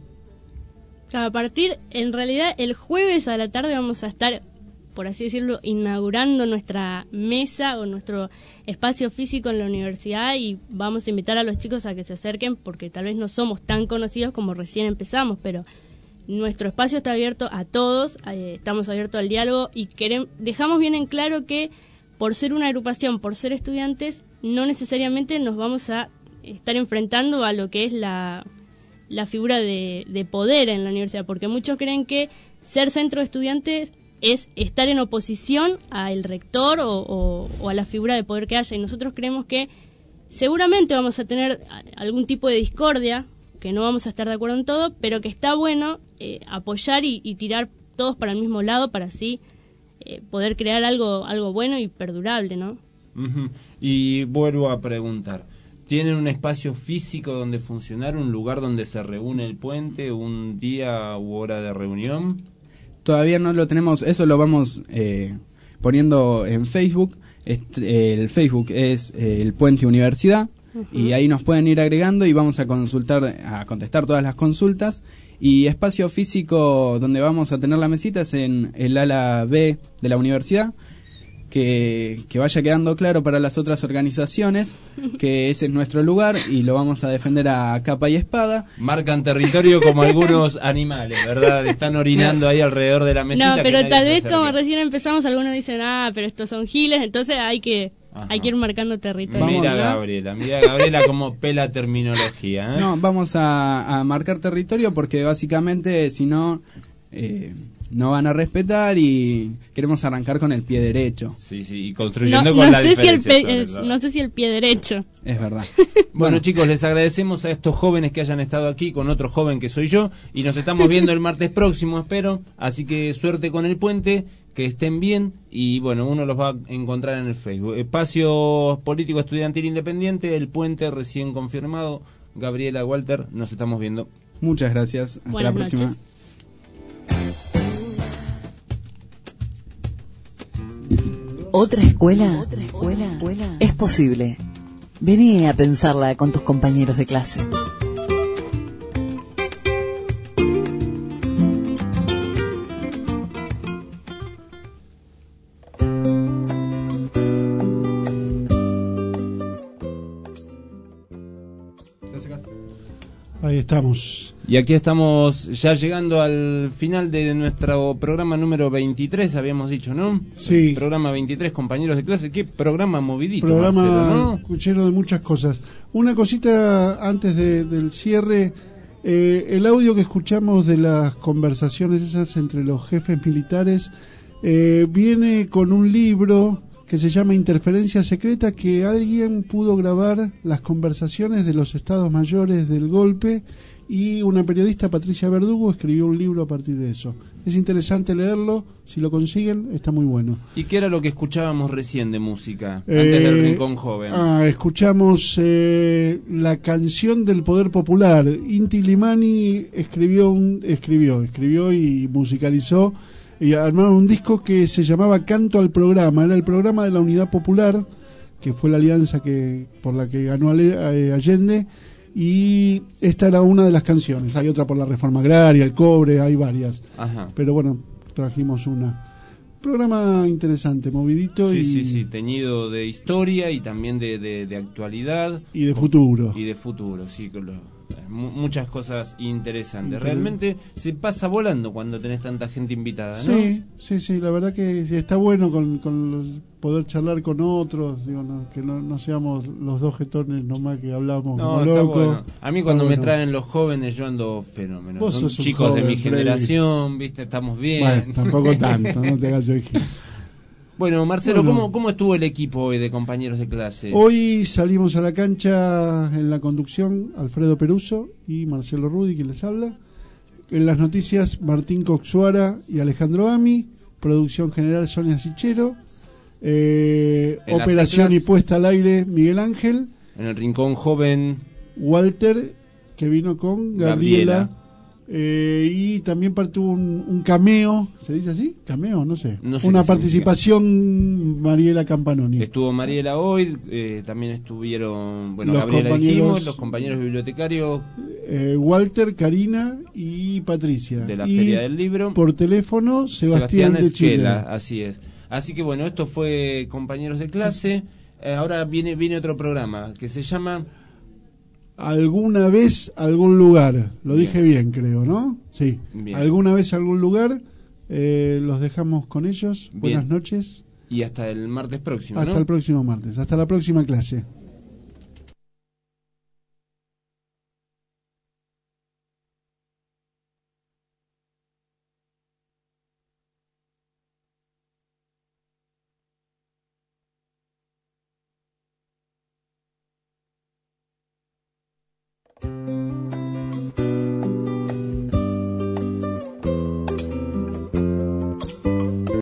A partir, en realidad, el jueves a la tarde vamos a estar, por así decirlo, inaugurando nuestra mesa o nuestro espacio físico en la universidad y vamos a invitar a los chicos a que se acerquen porque tal vez no somos tan conocidos como recién empezamos, pero nuestro espacio está abierto a todos, eh, estamos abiertos al diálogo y queremos, dejamos bien en claro que por ser una agrupación, por ser estudiantes, no necesariamente nos vamos a estar enfrentando a lo que es la, la figura de, de poder en la universidad, porque muchos creen que ser centro de estudiantes es estar en oposición al rector o, o, o a la figura de poder que haya, y nosotros creemos que seguramente vamos a tener algún tipo de discordia, que no vamos a estar de acuerdo en todo, pero que está bueno eh, apoyar y, y tirar todos para el mismo lado para así eh, poder crear algo, algo bueno y perdurable, ¿no? Uh-huh. Y vuelvo a preguntar, ¿tienen un espacio físico donde funcionar, un lugar donde se reúne el puente, un día u hora de reunión? Todavía no lo tenemos, eso lo vamos eh, poniendo en Facebook. Este, el Facebook es eh, el Puente Universidad, uh-huh. y ahí nos pueden ir agregando y vamos a consultar, a contestar todas las consultas. Y espacio físico donde vamos a tener la mesita es en el ala B de la universidad, que, que vaya quedando claro para las otras organizaciones que ese es nuestro lugar y lo vamos a defender a capa y espada. Marcan territorio como algunos animales, ¿verdad? Están orinando ahí alrededor de la mesita. No, pero tal vez como recién empezamos algunos dicen, ah, pero estos son giles, entonces hay que Ajá. hay que ir marcando territorio. Mira Gabriela, mira Gabriela como pela terminología, ¿eh? No, vamos a, a marcar territorio porque básicamente si no... Eh, no van a respetar y queremos arrancar con el pie derecho. Sí, sí, y construyendo no, con no la sé diferencia. Si el pe- el, no sé si el pie derecho. Es verdad. Bueno, bueno, chicos, les agradecemos a estos jóvenes que hayan estado aquí con otro joven que soy yo y nos estamos viendo el martes próximo, espero. Así que suerte con el puente, que estén bien y bueno, uno los va a encontrar en el Facebook. Espacio Político Estudiantil Independiente, el puente recién confirmado. Gabriela, Walter, nos estamos viendo. Muchas gracias. Hasta Buenas la próxima. Noches. ¿Otra escuela? ¿Otra escuela? Es posible. Vení a pensarla con tus compañeros de clase. Ahí estamos. Y aquí estamos ya llegando al final de nuestro programa número veintitrés, habíamos dicho, ¿no? Sí. El programa veintitrés, compañeros de clase. Qué programa movidito, Programa Marcelo, ¿no? lleno de muchas cosas. Una cosita antes de, del cierre. Eh, el audio que escuchamos de las conversaciones esas entre los jefes militares eh, viene con un libro que se llama Interferencia Secreta, que alguien pudo grabar las conversaciones de los estados mayores del golpe, y una periodista, Patricia Verdugo, escribió un libro a partir de eso. Es interesante leerlo, si lo consiguen, está muy bueno. ¿Y qué era lo que escuchábamos recién de música, Eh, antes del Rincón Joven? Ah, escuchamos eh, la canción del poder popular. Inti Limani escribió, un, escribió, escribió y musicalizó y armaron un disco que se llamaba Canto al Programa. Era el programa de la Unidad Popular, que fue la alianza que por la que ganó Ale- Allende, y esta era una de las canciones. Hay otra por la reforma agraria, el cobre, hay varias. Ajá. Pero bueno, trajimos una. Programa interesante, movidito Sí, y, sí, sí, teñido de historia y también de, de, de actualidad. y de futuro. Y de futuro, sí, con lo- mu- muchas cosas interesantes. Interes- Realmente se pasa volando cuando tenés tanta gente invitada, ¿no? Sí, sí, sí, la verdad que sí, está bueno con, con los- poder charlar con otros, digo, no, que no, no seamos los dos jetones nomás que hablamos No, como está locos. bueno. A mí Está cuando me bueno. traen los jóvenes yo ando fenómeno. Vos Son sos un chicos de joven, mi Freddy. generación, ¿viste? Estamos bien. Bueno, tampoco tanto, no te hagas el gil. Bueno, Marcelo, Bueno. ¿cómo, ¿cómo estuvo el equipo hoy de compañeros de clase? Hoy salimos a la cancha en la conducción, Alfredo Peruso y Marcelo Rudi, quien les habla. En las noticias, Martín Coxuara y Alejandro Ami. Producción general, Sonia Sichero. Eh, En las operación y teclas. puesta al aire, Miguel Ángel. En el Rincón Joven, Walter, que vino con Gabriela. Gabriela. Eh, y también tuvo un, un cameo, ¿se dice así? Cameo, no sé. No sé Una qué participación, Mariela Campanoni. estuvo Mariela hoy, eh, también estuvieron, bueno, Los Gabriela compañeros- dijimos, los compañeros bibliotecarios Eh, Walter, Karina y Patricia. de la Y Feria del Libro. por teléfono, Sebastián, de Chile. Esquela, así es. Así que bueno, esto fue compañeros de clase. Eh, ahora viene, viene otro programa que se llama... Alguna vez, algún lugar. Lo dije bien, creo, ¿no? Sí. Bien. Alguna vez, algún lugar. Eh, los dejamos con ellos. Bien. Buenas noches. Y hasta el martes próximo, Hasta ¿no? el próximo martes. Hasta la próxima clase.